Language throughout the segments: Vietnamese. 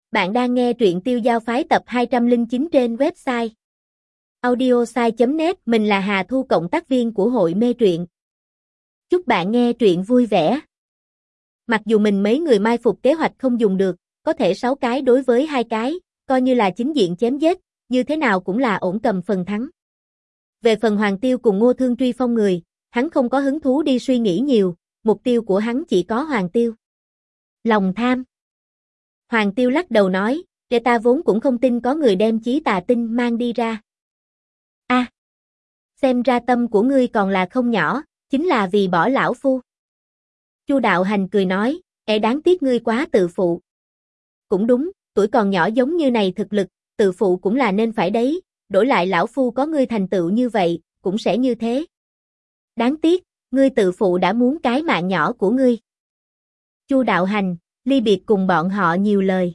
Bạn đang nghe truyện Tiêu Giao Phái tập 209 trên website audiosai.net. Mình là Hà Thu, cộng tác viên của hội mê truyện. Chúc bạn nghe truyện vui vẻ. Mặc dù mình mấy người mai phục kế hoạch không dùng được, có thể 6 cái đối với 2 cái, coi như là chính diện chém giết, như thế nào cũng là ổn cầm phần thắng. Về phần Hoàng Tiêu cùng Ngô Thương truy phong người, hắn không có hứng thú đi suy nghĩ nhiều, mục tiêu của hắn chỉ có Hoàng Tiêu. Lòng tham. Hoàng Tiêu lắc đầu nói, kẻ ta vốn cũng không tin có người đem chí tà tinh mang đi ra. Xem ra tâm của ngươi còn là không nhỏ, chính là vì bỏ lão phu. Chu Đạo Hành cười nói, đáng tiếc ngươi quá tự phụ. Cũng đúng, tuổi còn nhỏ giống như này thực lực, tự phụ cũng là nên phải đấy, đổi lại lão phu có ngươi thành tựu như vậy, cũng sẽ như thế. Đáng tiếc, ngươi tự phụ đã muốn cái mạng nhỏ của ngươi. Chu Đạo Hành ly biệt cùng bọn họ nhiều lời.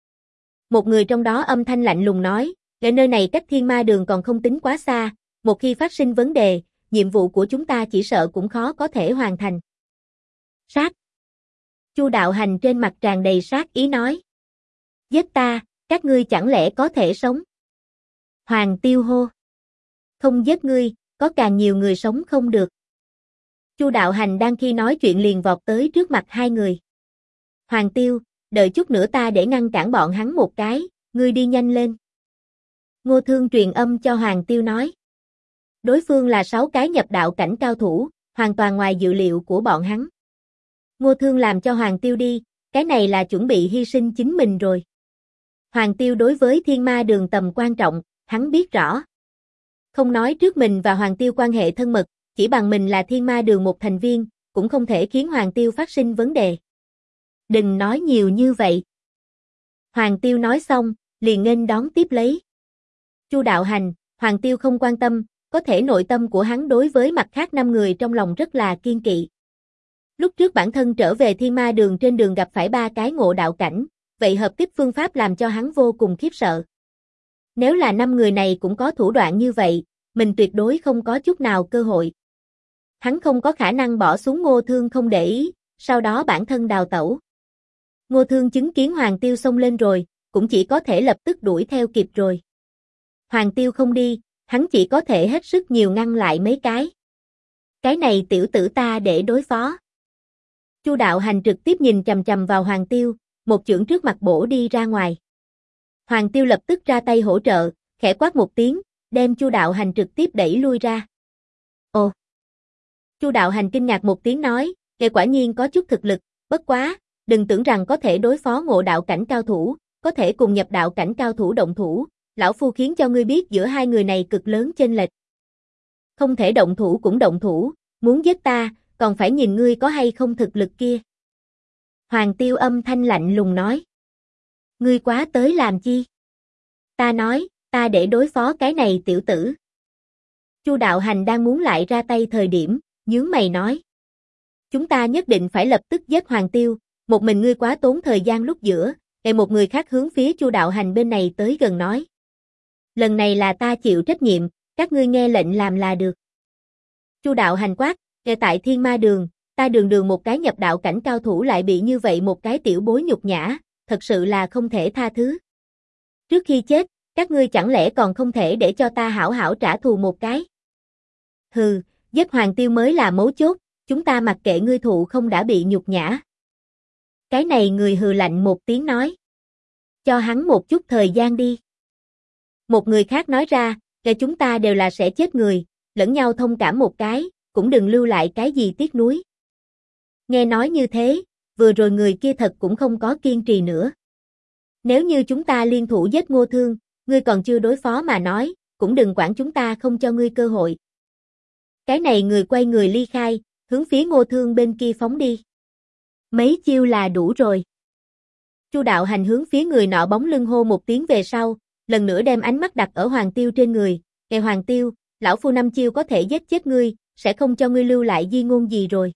Một người trong đó âm thanh lạnh lùng nói, ở nơi này cách Thiên Ma Đường còn không tính quá xa, một khi phát sinh vấn đề, nhiệm vụ của chúng ta chỉ sợ cũng khó có thể hoàn thành. Sát. Chu Đạo Hành trên mặt tràn đầy sát ý nói. Giết ta, các ngươi chẳng lẽ có thể sống? Hoàng Tiêu hô. Không giết ngươi, có càng nhiều người sống không được. Chu Đạo Hành đang khi nói chuyện liền vọt tới trước mặt hai người. Hoàng Tiêu, đợi chút nữa ta để ngăn cản bọn hắn một cái, ngươi đi nhanh lên. Ngô Thương truyền âm cho Hoàng Tiêu nói. Đối phương là 6 cái nhập đạo cảnh cao thủ, hoàn toàn ngoài dự liệu của bọn hắn. Ngô Thương làm cho Hoàng Tiêu đi, cái này là chuẩn bị hy sinh chính mình rồi. Hoàng Tiêu đối với Thiên Ma Đường tầm quan trọng, hắn biết rõ. Không nói trước mình và Hoàng Tiêu quan hệ thân mật, chỉ bằng mình là Thiên Ma Đường một thành viên, cũng không thể khiến Hoàng Tiêu phát sinh vấn đề. Đừng nói nhiều như vậy. Hoàng Tiêu nói xong, liền nghênh đón tiếp lấy. Chu Đạo Hành, Hoàng Tiêu không quan tâm, có thể nội tâm của hắn đối với mặt khác 5 người trong lòng rất là kiên kỵ. Lúc trước bản thân trở về Thiên Ma Đường trên đường gặp phải 3 cái ngộ đạo cảnh, vậy hợp kích phương pháp làm cho hắn vô cùng khiếp sợ. Nếu là 5 người này cũng có thủ đoạn như vậy, mình tuyệt đối không có chút nào cơ hội. Hắn không có khả năng bỏ xuống Ngô Thương không để ý, sau đó bản thân đào tẩu. Ngô Thương chứng kiến Hoàng Tiêu xông lên rồi, cũng chỉ có thể lập tức đuổi theo kịp rồi. Hoàng Tiêu không đi, hắn chỉ có thể hết sức nhiều ngăn lại mấy cái. Cái này tiểu tử ta để đối phó. Chu Đạo Hành trực tiếp nhìn chằm chằm vào Hoàng Tiêu, một chưởng trước mặt bổ đi ra ngoài. Hoàng Tiêu lập tức ra tay hỗ trợ, khẽ quát một tiếng, đem Chu Đạo Hành trực tiếp đẩy lui ra. Ồ! Chu Đạo Hành kinh ngạc một tiếng nói, kẻ quả nhiên có chút thực lực, bất quá, đừng tưởng rằng có thể đối phó ngộ đạo cảnh cao thủ, có thể cùng nhập đạo cảnh cao thủ động thủ, lão phu khiến cho ngươi biết giữa hai người này cực lớn chênh lệch. Không thể động thủ cũng động thủ, muốn giết ta, còn phải nhìn ngươi có hay không thực lực kia. Hoàng Tiêu âm thanh lạnh lùng nói. Ngươi quá tới làm chi? Ta nói, ta để đối phó cái này tiểu tử. Chu Đạo Hành đang muốn lại ra tay thời điểm, nhướng mày nói. Chúng ta nhất định phải lập tức giết Hoàng Tiêu, một mình ngươi quá tốn thời gian lúc giữa, để một người khác hướng phía Chu Đạo Hành bên này tới gần nói. Lần này là ta chịu trách nhiệm, các ngươi nghe lệnh làm là được. Chu Đạo Hành quát, tại Thiên Ma Đường, ta đường một cái nhập đạo cảnh cao thủ lại bị như vậy một cái tiểu bối nhục nhã, thật sự là không thể tha thứ. Trước khi chết, các ngươi chẳng lẽ còn không thể để cho ta hảo hảo trả thù một cái? Hừ, giết Hoàng Tiêu mới là mấu chốt, chúng ta mặc kệ ngươi thụ không đã bị nhục nhã. Cái này người hừ lạnh một tiếng nói. Cho hắn một chút thời gian đi. Một người khác nói ra, kẻ chúng ta đều là sẽ chết người, lẫn nhau thông cảm một cái, cũng đừng lưu lại cái gì tiếc nuối. Nghe nói như thế, vừa rồi người kia thật cũng không có kiên trì nữa. Nếu như chúng ta liên thủ giết Ngô Thương, ngươi còn chưa đối phó mà nói, cũng đừng quản chúng ta không cho ngươi cơ hội. Cái này người quay người ly khai, hướng phía Ngô Thương bên kia phóng đi. Mấy chiêu là đủ rồi. Chu Đạo Hành hướng phía người nọ bóng lưng hô một tiếng về sau, lần nữa đem ánh mắt đặt ở Hoàng Tiêu trên người. Kẻ Hoàng Tiêu, lão phu 5 chiêu có thể giết chết ngươi, sẽ không cho ngươi lưu lại di ngôn gì rồi.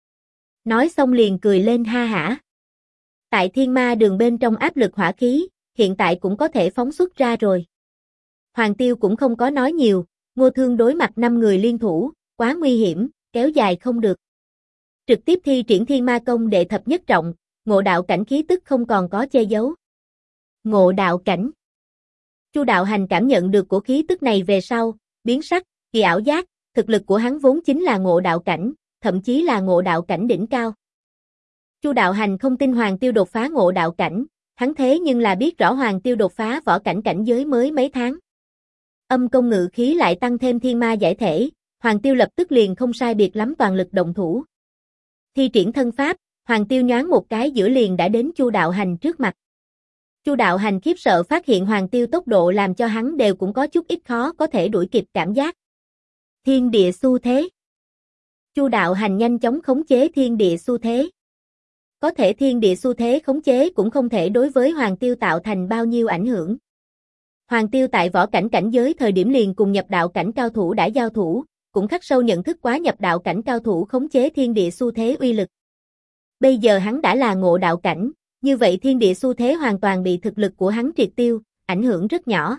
Nói xong liền cười lên ha hả. Tại Thiên Ma Đường bên trong áp lực hỏa khí, hiện tại cũng có thể phóng xuất ra rồi. Hoàng Tiêu cũng không có nói nhiều, Ngô Thương đối mặt 5 người liên thủ, quá nguy hiểm, kéo dài không được. Trực tiếp thi triển Thiên Ma Công đệ thập nhất trọng, ngộ đạo cảnh khí tức không còn có che giấu. Ngộ đạo cảnh. Chu Đạo Hành cảm nhận được cổ khí tức này về sau, biến sắc, kỳ ảo giác, thực lực của hắn vốn chính là ngộ đạo cảnh, thậm chí là ngộ đạo cảnh đỉnh cao. Chu Đạo Hành không tin Hoàng Tiêu đột phá ngộ đạo cảnh, hắn thế nhưng là biết rõ Hoàng Tiêu đột phá võ cảnh cảnh giới mới mấy tháng. Âm công ngự khí lại tăng thêm thiên ma giải thể, Hoàng Tiêu lập tức liền không sai biệt lắm toàn lực động thủ. Thi triển thân pháp, Hoàng Tiêu nhoáng một cái giữa liền đã đến Chu Đạo Hành trước mặt. Chu Đạo Hành khiếp sợ phát hiện Hoàng Tiêu tốc độ làm cho hắn đều cũng có chút ít khó có thể đuổi kịp cảm giác. Thiên địa xu thế. Chu Đạo Hành nhanh chóng khống chế thiên địa xu thế. Có thể thiên địa xu thế khống chế cũng không thể đối với Hoàng Tiêu tạo thành bao nhiêu ảnh hưởng. Hoàng Tiêu tại võ cảnh cảnh giới thời điểm liền cùng nhập đạo cảnh cao thủ đã giao thủ, cũng khắc sâu nhận thức quá nhập đạo cảnh cao thủ khống chế thiên địa xu thế uy lực. Bây giờ hắn đã là ngộ đạo cảnh, như vậy thiên địa xu thế hoàn toàn bị thực lực của hắn triệt tiêu, ảnh hưởng rất nhỏ.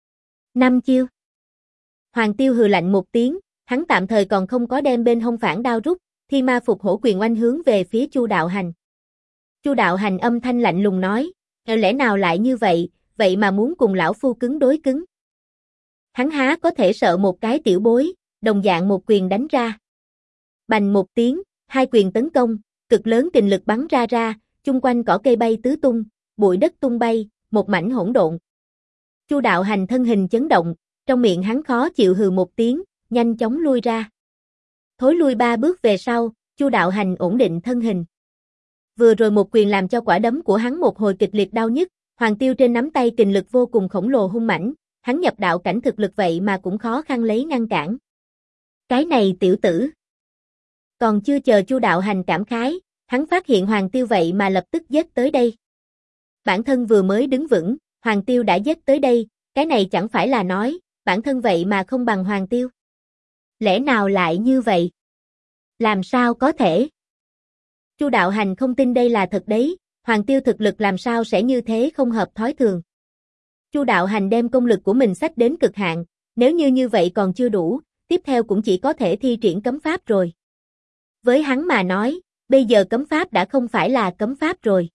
5 chiêu. Hoàng Tiêu hừ lạnh một tiếng, hắn tạm thời còn không có đem bên hông phản đao rút, Thiên Ma Phục Hổ quyền oanh hướng về phía Chu Đạo Hành. Chu Đạo Hành âm thanh lạnh lùng nói, lẽ nào lại như vậy, vậy mà muốn cùng lão phu cứng đối cứng. Hắn há có thể sợ một cái tiểu bối, đồng dạng một quyền đánh ra. Bành một tiếng, hai quyền tấn công, cực lớn kình lực bắn ra, chung quanh cỏ cây bay tứ tung, bụi đất tung bay, một mảnh hỗn độn. Chu Đạo Hành thân hình chấn động, trong miệng hắn khó chịu hừ một tiếng, nhanh chóng lui ra. Thối lui 3 bước về sau, Chu Đạo Hành ổn định thân hình. Vừa rồi một quyền làm cho quả đấm của hắn một hồi kịch liệt đau nhức, Hoàng Tiêu trên nắm tay kình lực vô cùng khổng lồ hung mãnh, hắn nhập đạo cảnh thực lực vậy mà cũng khó khăn lấy ngăn cản. Cái này tiểu tử. Còn chưa chờ Chu Đạo Hành cảm khái, hắn phát hiện Hoàng Tiêu vậy mà lập tức giết tới đây. Bản thân vừa mới đứng vững, Hoàng Tiêu đã giết tới đây, cái này chẳng phải là nói, bản thân vậy mà không bằng Hoàng Tiêu. Lẽ nào lại như vậy? Làm sao có thể? Chu Đạo Hành không tin đây là thật đấy, Hoàng Tiêu thực lực làm sao sẽ như thế không hợp thói thường. Chu Đạo Hành đem công lực của mình xách đến cực hạn, nếu như vậy còn chưa đủ, tiếp theo cũng chỉ có thể thi triển cấm pháp rồi. Với hắn mà nói, bây giờ cấm pháp đã không phải là cấm pháp rồi.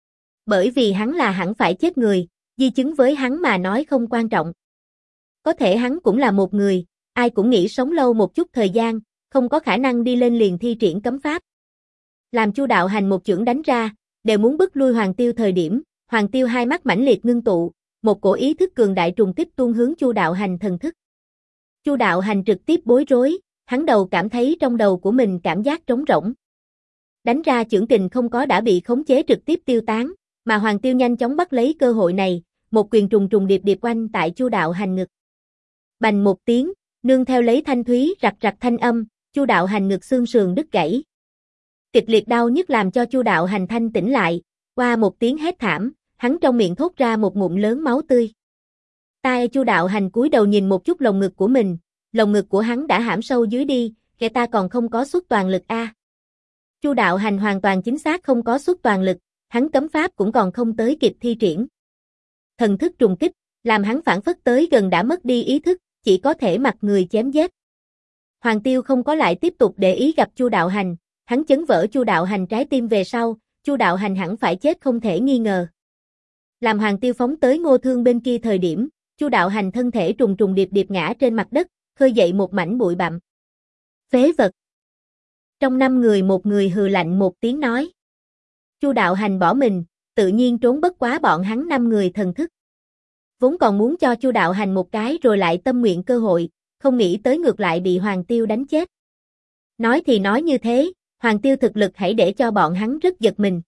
Bởi vì hắn là hẳn phải chết người, di chứng với hắn mà nói không quan trọng. Có thể hắn cũng là một người, ai cũng nghĩ sống lâu một chút thời gian, không có khả năng đi lên liền thi triển cấm pháp. Làm Chu Đạo Hành một chưởng đánh ra, đều muốn bức lui Hoàng Tiêu thời điểm, Hoàng Tiêu hai mắt mãnh liệt ngưng tụ, một cổ ý thức cường đại trùng kích tuôn hướng Chu Đạo Hành thần thức. Chu Đạo Hành trực tiếp bối rối, hắn đầu cảm thấy trong đầu của mình cảm giác trống rỗng. Đánh ra chưởng kình không có đã bị khống chế trực tiếp tiêu tán, mà Hoàng Tiêu nhanh chóng bắt lấy cơ hội này, một quyền trùng trùng điệp điệp quanh tại Chu Đạo Hành ngực. Bành một tiếng, nương theo lấy thanh thúy rạch rạch thanh âm, Chu Đạo Hành ngực xương sườn đứt gãy. Kịch liệt đau nhức làm cho Chu Đạo Hành thanh tỉnh lại, qua một tiếng hét thảm, hắn trong miệng thốt ra một ngụm lớn máu tươi. Tai Chu Đạo Hành cúi đầu nhìn một chút lồng ngực của mình, lồng ngực của hắn đã hãm sâu dưới đi, kẻ ta còn không có xuất toàn lực a. Chu Đạo Hành hoàn toàn chính xác không có xuất toàn lực, hắn cấm pháp cũng còn không tới kịp thi triển. Thần thức trùng kích, làm hắn phản phất tới gần đã mất đi ý thức, chỉ có thể mặc người chém giết. Hoàng Tiêu không có lại tiếp tục để ý gặp Chu Đạo Hành, hắn chấn vỡ Chu Đạo Hành trái tim về sau, Chu Đạo Hành hẳn phải chết không thể nghi ngờ. Làm Hoàng Tiêu phóng tới Ngô Thương bên kia thời điểm, Chu Đạo Hành thân thể trùng trùng điệp điệp ngã trên mặt đất, khơi dậy một mảnh bụi bặm. Phế vật. Trong 5 người một người hừ lạnh một tiếng nói. Chu Đạo Hành bỏ mình, tự nhiên trốn bất quá bọn hắn 5 người thần thức. Vốn còn muốn cho Chu Đạo Hành một cái rồi lại tâm nguyện cơ hội, không nghĩ tới ngược lại bị Hoàng Tiêu đánh chết. Nói thì nói như thế, Hoàng Tiêu thực lực hãy để cho bọn hắn rất giật mình.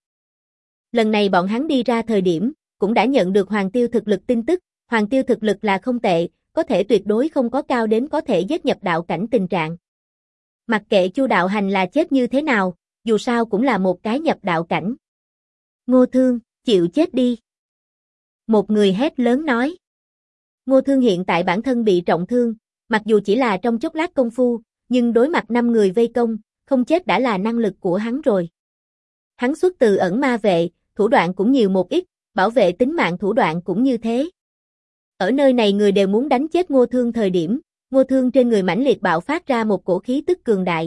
Lần này bọn hắn đi ra thời điểm, cũng đã nhận được Hoàng Tiêu thực lực tin tức, Hoàng Tiêu thực lực là không tệ, có thể tuyệt đối không có cao đến có thể giết nhập đạo cảnh tình trạng. Mặc kệ Chu Đạo Hành là chết như thế nào, dù sao cũng là một cái nhập đạo cảnh. Ngô Thương, chịu chết đi. Một người hét lớn nói. Ngô Thương hiện tại bản thân bị trọng thương, mặc dù chỉ là trong chốc lát công phu, nhưng đối mặt 5 người vây công, không chết đã là năng lực của hắn rồi. Hắn xuất từ ẩn ma vệ, thủ đoạn cũng nhiều một ít, bảo vệ tính mạng thủ đoạn cũng như thế. Ở nơi này người đều muốn đánh chết Ngô Thương thời điểm, Ngô Thương trên người mãnh liệt bạo phát ra một cổ khí tức cường đại.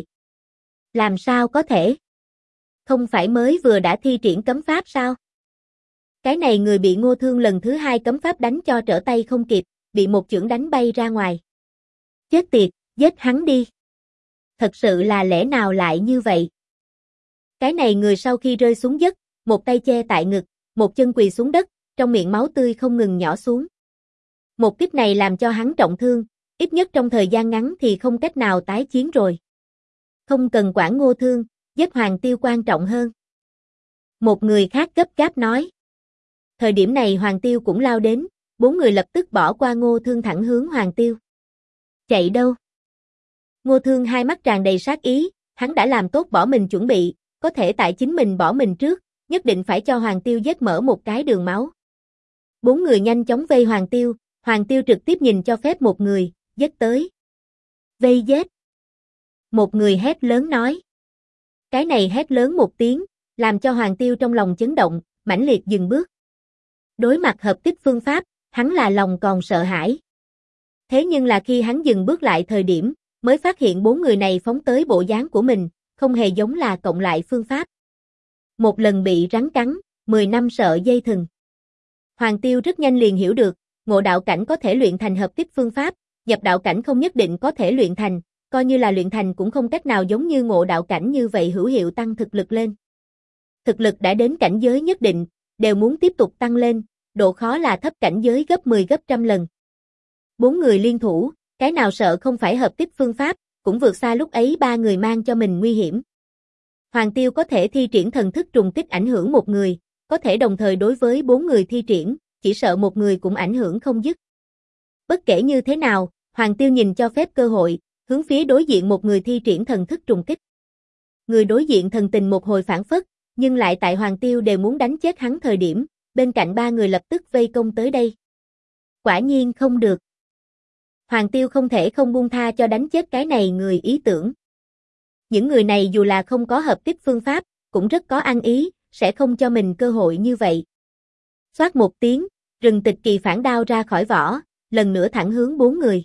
Làm sao có thể? Không phải mới vừa đã thi triển cấm pháp sao? Cái này người bị Ngô Thương lần thứ hai cấm pháp đánh cho trở tay không kịp, bị một chưởng đánh bay ra ngoài. Chết tiệt, giết hắn đi. Thật sự là lẽ nào lại như vậy? Cái này người sau khi rơi xuống đất, một tay che tại ngực, một chân quỳ xuống đất, trong miệng máu tươi không ngừng nhỏ xuống. Một kích này làm cho hắn trọng thương, ít nhất trong thời gian ngắn thì không cách nào tái chiến rồi. Không cần quản Ngô Thương, giết Hoàng Tiêu quan trọng hơn. Một người khác gấp gáp nói. Thời điểm này Hoàng Tiêu cũng lao đến, bốn người lập tức bỏ qua Ngô Thương thẳng hướng Hoàng Tiêu. Chạy đâu? Ngô Thương hai mắt tràn đầy sát ý, hắn đã làm tốt bỏ mình chuẩn bị, có thể tại chính mình bỏ mình trước, nhất định phải cho Hoàng Tiêu giết mở một cái đường máu. Bốn người nhanh chóng vây Hoàng Tiêu trực tiếp nhìn cho phép một người, giết tới. Vây giết. Một người hét lớn nói. Cái này hét lớn một tiếng, làm cho Hoàng Tiêu trong lòng chấn động, mãnh liệt dừng bước. Đối mặt hợp kích phương pháp, hắn là lòng còn sợ hãi. Thế nhưng là khi hắn dừng bước lại thời điểm, mới phát hiện bốn người này phóng tới bộ dáng của mình, không hề giống là cộng lại phương pháp. Một lần bị rắn cắn, 10 năm sợ dây thừng. Hoàng Tiêu rất nhanh liền hiểu được, ngộ đạo cảnh có thể luyện thành hợp kích phương pháp, nhập đạo cảnh không nhất định có thể luyện thành, coi như là luyện thành cũng không cách nào giống như ngộ đạo cảnh như vậy hữu hiệu tăng thực lực lên. Thực lực đã đến cảnh giới nhất định, đều muốn tiếp tục tăng lên, độ khó là thấp cảnh giới gấp 10 gấp trăm lần. Bốn người liên thủ, cái nào sợ không phải hợp kích phương pháp, cũng vượt xa lúc ấy ba người mang cho mình nguy hiểm. Hoàng Tiêu có thể thi triển thần thức trùng kích ảnh hưởng một người, có thể đồng thời đối với bốn người thi triển, chỉ sợ một người cũng ảnh hưởng không dứt. Bất kể như thế nào, Hoàng Tiêu nhìn cho phép cơ hội, hướng phía đối diện một người thi triển thần thức trùng kích. Người đối diện thần tình một hồi phản phất, nhưng lại tại Hoàng Tiêu đều muốn đánh chết hắn thời điểm, bên cạnh ba người lập tức vây công tới đây. Quả nhiên không được. Hoàng Tiêu không thể không buông tha cho đánh chết cái này người ý tưởng. Những người này dù là không có hợp kích phương pháp, cũng rất có ăn ý, sẽ không cho mình cơ hội như vậy. Xoát một tiếng, rừng tịch kỳ phản đao ra khỏi vỏ, lần nữa thẳng hướng bốn người.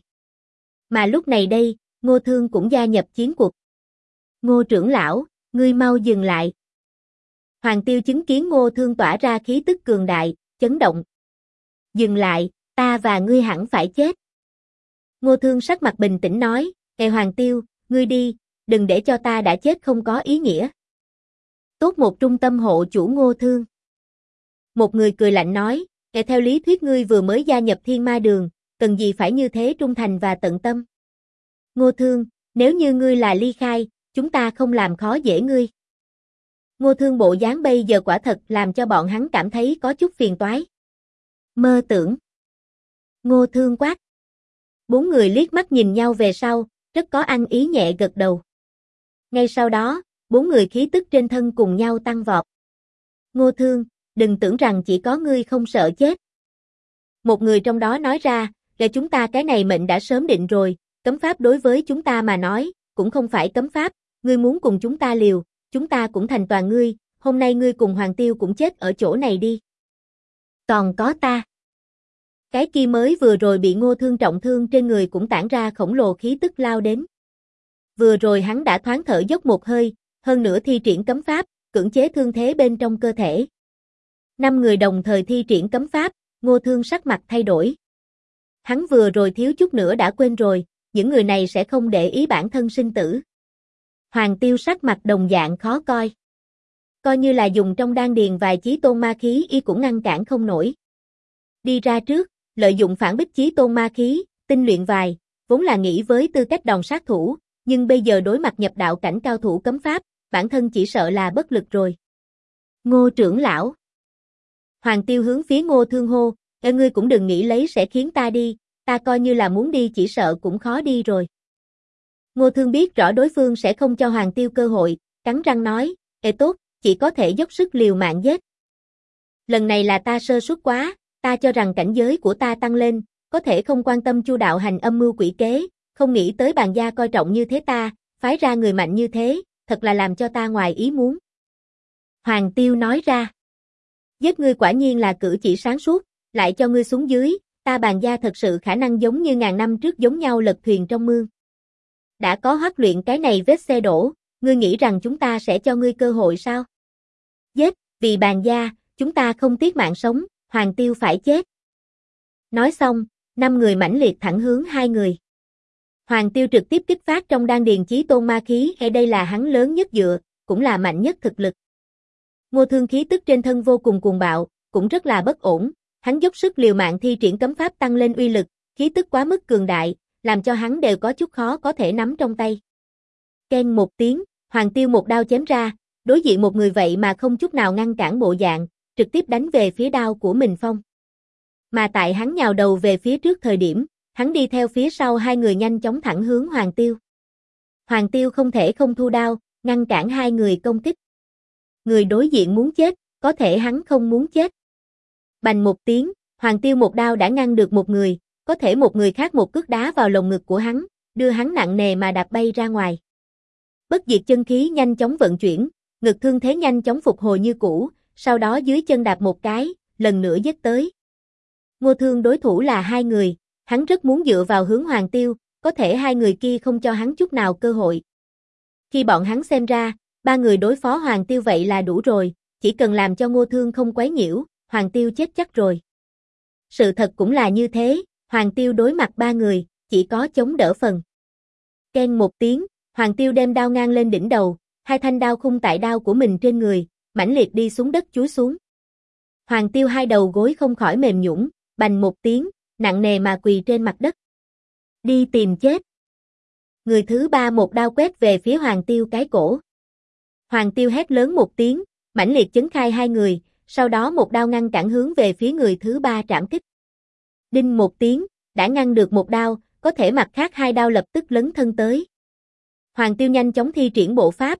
Mà lúc này đây, Ngô Thương cũng gia nhập chiến cuộc. Ngô trưởng lão, ngươi mau dừng lại. Hoàng Tiêu chứng kiến Ngô Thương tỏa ra khí tức cường đại, chấn động. Dừng lại, ta và ngươi hẳn phải chết. Ngô Thương sắc mặt bình tĩnh nói, Hoàng Tiêu, ngươi đi, đừng để cho ta đã chết không có ý nghĩa. Tốt một trung tâm hộ chủ Ngô Thương. Một người cười lạnh nói, theo lý thuyết ngươi vừa mới gia nhập Thiên Ma Đường, cần gì phải như thế trung thành và tận tâm. Ngô Thương, nếu như ngươi là ly khai, chúng ta không làm khó dễ ngươi. Ngô Thương bộ dáng bây giờ quả thật làm cho bọn hắn cảm thấy có chút phiền toái. Mơ tưởng. Ngô Thương quát. Bốn người liếc mắt nhìn nhau về sau, rất có ăn ý nhẹ gật đầu. Ngay sau đó, bốn người khí tức trên thân cùng nhau tăng vọt. Ngô Thương, đừng tưởng rằng chỉ có ngươi không sợ chết. Một người trong đó nói ra, là chúng ta cái này mệnh đã sớm định rồi, cấm pháp đối với chúng ta mà nói, cũng không phải cấm pháp, ngươi muốn cùng chúng ta liều, chúng ta cũng thành toàn ngươi, hôm nay ngươi cùng Hoàng Tiêu cũng chết ở chỗ này đi. Còn có ta. Cái kia mới vừa rồi bị Ngô Thương trọng thương trên người cũng tản ra khổng lồ khí tức lao đến. Vừa rồi hắn đã thoáng thở dốc một hơi, hơn nữa thi triển cấm pháp, cưỡng chế thương thế bên trong cơ thể. 5 người đồng thời thi triển cấm pháp, Ngô Thương sắc mặt thay đổi. Hắn vừa rồi thiếu chút nữa đã quên rồi, những người này sẽ không để ý bản thân sinh tử. Hoàng Tiêu sắc mặt đồng dạng khó coi. Coi như là dùng trong đan điền vài chí tôn ma khí y cũng ngăn cản không nổi. Đi ra trước, lợi dụng phản bích chí tôn ma khí, tinh luyện vài, vốn là nghĩ với tư cách đòn sát thủ, nhưng bây giờ đối mặt nhập đạo cảnh cao thủ cấm pháp, bản thân chỉ sợ là bất lực rồi. Ngô trưởng lão. Hoàng Tiêu hướng phía Ngô Thương hô, ngươi cũng đừng nghĩ lấy sẽ khiến ta đi, ta coi như là muốn đi chỉ sợ cũng khó đi rồi. Ngô Thương biết rõ đối phương sẽ không cho Hoàng Tiêu cơ hội, cắn răng nói, tốt, chỉ có thể dốc sức liều mạng giết. Lần này là ta sơ suất quá, ta cho rằng cảnh giới của ta tăng lên, có thể không quan tâm chu đạo hành âm mưu quỷ kế, không nghĩ tới bàn gia coi trọng như thế ta, phái ra người mạnh như thế, thật là làm cho ta ngoài ý muốn. Hoàng Tiêu nói ra, giết ngươi quả nhiên là cử chỉ sáng suốt, lại cho ngươi xuống dưới, ta bàn gia thật sự khả năng giống như ngàn năm trước giống nhau lật thuyền trong mương. Đã có Hoắc Luyện cái này vết xe đổ, ngươi nghĩ rằng chúng ta sẽ cho ngươi cơ hội sao? Giết, vì bàn gia, chúng ta không tiếc mạng sống, Hoàng Tiêu phải chết. Nói xong, 5 người mãnh liệt thẳng hướng 2 người. Hoàng Tiêu trực tiếp kích phát trong đan điền chí tôn ma khí, đây là hắn lớn nhất dựa, cũng là mạnh nhất thực lực. Ngô Thương khí tức trên thân vô cùng cuồng bạo, cũng rất là bất ổn, hắn dốc sức liều mạng thi triển cấm pháp tăng lên uy lực, khí tức quá mức cường đại, làm cho hắn đều có chút khó có thể nắm trong tay. Keng một tiếng, Hoàng Tiêu một đao chém ra, đối diện một người vậy mà không chút nào ngăn cản bộ dạng, trực tiếp đánh về phía đao của mình phong. Mà tại hắn nhào đầu về phía trước thời điểm, hắn đi theo phía sau 2 người nhanh chóng thẳng hướng Hoàng Tiêu. Hoàng Tiêu không thể không thu đao, ngăn cản 2 người công kích. Người đối diện muốn chết, có thể hắn không muốn chết. Bành một tiếng, Hoàng Tiêu một đao đã ngăn được một người, có thể một người khác một cước đá vào lồng ngực của hắn, đưa hắn nặng nề mà đạp bay ra ngoài. Bất diệt chân khí nhanh chóng vận chuyển, ngực thương thế nhanh chóng phục hồi như cũ, sau đó dưới chân đạp một cái, lần nữa giết tới. Ngô Thương đối thủ là 2 người, hắn rất muốn dựa vào hướng Hoàng Tiêu, có thể 2 người kia không cho hắn chút nào cơ hội. Khi bọn hắn xem ra, 3 người đối phó Hoàng Tiêu vậy là đủ rồi, chỉ cần làm cho Ngô Thương không quấy nhiễu, Hoàng Tiêu chết chắc rồi. Sự thật cũng là như thế, Hoàng Tiêu đối mặt 3 người, chỉ có chống đỡ phần. Keng một tiếng, Hoàng Tiêu đem đao ngang lên đỉnh đầu, 2 thanh đao khung tại đao của mình trên người, mãnh liệt đi xuống đất chúi xuống. Hoàng Tiêu 2 đầu gối không khỏi mềm nhũn, bành một tiếng, nặng nề mà quỳ trên mặt đất. Đi tìm chết. Người thứ 3 một đao quét về phía Hoàng Tiêu cái cổ. Hoàng Tiêu hét lớn một tiếng, mãnh liệt chấn khai 2 người, sau đó một đao ngăn cản hướng về phía người thứ 3 trảm kích. Đinh một tiếng, đã ngăn được một đao, có thể mặt khác 2 đao lập tức lấn thân tới. Hoàng Tiêu nhanh chóng thi triển bộ pháp,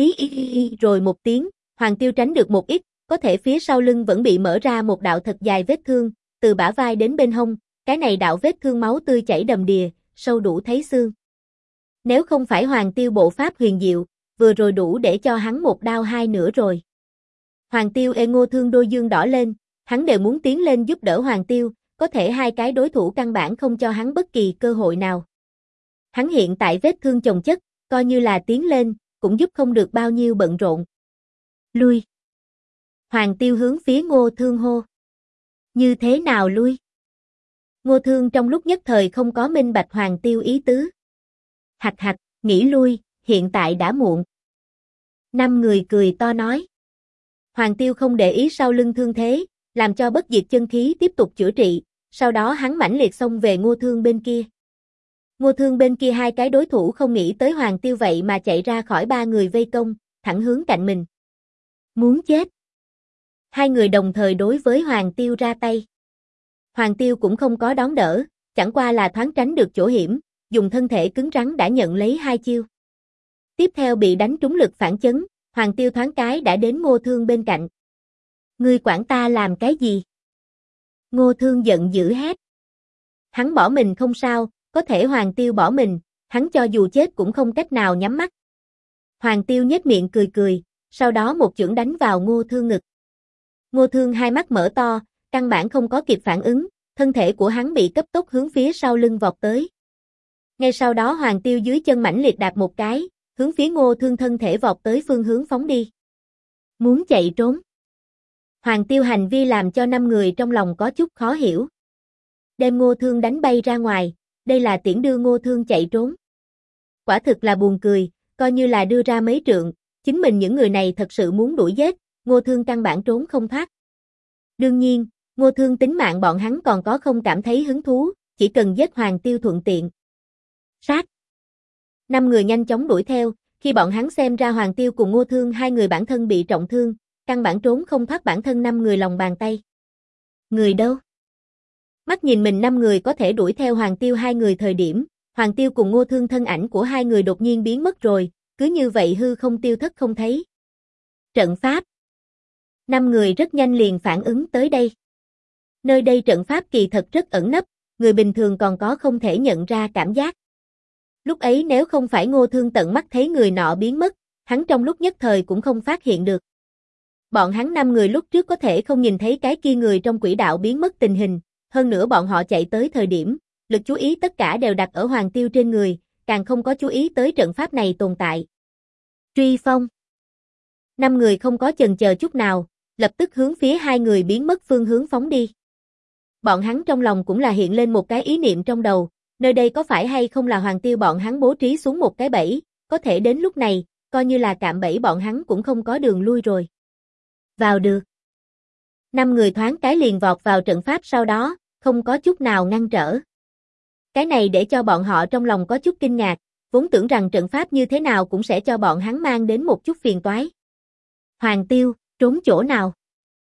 hí rồi một tiếng, Hoàng Tiêu tránh được một ít, có thể phía sau lưng vẫn bị mở ra một đạo thật dài vết thương, từ bả vai đến bên hông, cái này đạo vết thương máu tươi chảy đầm đìa, sâu đủ thấy xương. Nếu không phải Hoàng Tiêu bộ pháp huyền diệu, vừa rồi đủ để cho hắn một đao 2 nửa rồi. Hoàng Tiêu Ngô Thương đôi dương đỏ lên, hắn đều muốn tiến lên giúp đỡ Hoàng Tiêu, có thể 2 cái đối thủ căn bản không cho hắn bất kỳ cơ hội nào. Hắn hiện tại vết thương chồng chất, coi như là tiến lên, cũng giúp không được bao nhiêu bận rộn. Lui. Hoàng Tiêu hướng phía Ngô Thương hô. Như thế nào lui? Ngô Thương trong lúc nhất thời không có minh bạch Hoàng Tiêu ý tứ. Hạch hạch, nghĩ lui, hiện tại đã muộn. 5 người cười to nói. Hoàng Tiêu không để ý sau lưng thương thế, làm cho bất diệt chân khí tiếp tục chữa trị, sau đó hắn mãnh liệt xông về Ngô Thương bên kia. Ngô Thương bên kia 2 cái đối thủ không nghĩ tới Hoàng Tiêu vậy mà chạy ra khỏi 3 người vây công, thẳng hướng cạnh mình. Muốn chết. 2 người đồng thời đối với Hoàng Tiêu ra tay. Hoàng Tiêu cũng không có đón đỡ, chẳng qua là thoáng tránh được chỗ hiểm, dùng thân thể cứng rắn đã nhận lấy 2 chiêu. Tiếp theo bị đánh trúng lực phản chấn, Hoàng Tiêu thoáng cái đã đến Ngô Thương bên cạnh. Ngươi quản ta làm cái gì? Ngô Thương giận dữ hét. Hắn bỏ mình không sao, có thể Hoàng Tiêu bỏ mình, hắn cho dù chết cũng không cách nào nhắm mắt. Hoàng Tiêu nhếch miệng cười cười, sau đó một chưởng đánh vào Ngô Thương ngực. Ngô Thương 2 mắt mở to, căn bản không có kịp phản ứng, thân thể của hắn bị cấp tốc hướng phía sau lưng vọt tới. Ngay sau đó Hoàng Tiêu dưới chân mãnh liệt đạp một cái, hướng phía Ngô Thương thân thể vọt tới phương hướng phóng đi. Muốn chạy trốn. Hoàng Tiêu hành vi làm cho 5 người trong lòng có chút khó hiểu. Đem Ngô Thương đánh bay ra ngoài, đây là tiễn đưa Ngô Thương chạy trốn. Quả thực là buồn cười, coi như là đưa ra mấy trượng, chính mình những người này thật sự muốn đuổi giết, Ngô Thương căn bản trốn không thoát. Đương nhiên, Ngô Thương tính mạng bọn hắn còn có không cảm thấy hứng thú, chỉ cần giết Hoàng Tiêu thuận tiện. Sát. 5 người nhanh chóng đuổi theo, khi bọn hắn xem ra Hoàng Tiêu cùng Ngô Thương 2 người bản thân bị trọng thương, căn bản trốn không thoát bản thân 5 người lòng bàn tay. Người đâu? Mắt nhìn mình 5 người có thể đuổi theo Hoàng Tiêu 2 người thời điểm, Hoàng Tiêu cùng Ngô Thương thân ảnh của 2 người đột nhiên biến mất rồi, cứ như vậy hư không tiêu thất không thấy. Trận pháp. 5 người rất nhanh liền phản ứng tới đây. Nơi đây trận pháp kỳ thật rất ẩn nấp, người bình thường còn có không thể nhận ra cảm giác. Lúc ấy nếu không phải Ngô Thương tận mắt thấy người nọ biến mất, hắn trong lúc nhất thời cũng không phát hiện được. Bọn hắn 5 người lúc trước có thể không nhìn thấy cái kia người trong quỹ đạo biến mất tình hình, hơn nữa bọn họ chạy tới thời điểm, lực chú ý tất cả đều đặt ở Hoàng Tiêu trên người, càng không có chú ý tới trận pháp này tồn tại. Truy phong. 5 người không có chần chờ chút nào, lập tức hướng phía hai người biến mất phương hướng phóng đi. Bọn hắn trong lòng cũng là hiện lên một cái ý niệm trong đầu, nơi đây có phải hay không là Hoàng Tiêu bọn hắn bố trí xuống một cái bẫy, có thể đến lúc này, coi như là cạm bẫy bọn hắn cũng không có đường lui rồi. Vào được. 5 người thoáng cái liền vọt vào trận pháp sau đó, không có chút nào ngăn trở. Cái này để cho bọn họ trong lòng có chút kinh ngạc, vốn tưởng rằng trận pháp như thế nào cũng sẽ cho bọn hắn mang đến một chút phiền toái. Hoàng Tiêu, trốn chỗ nào?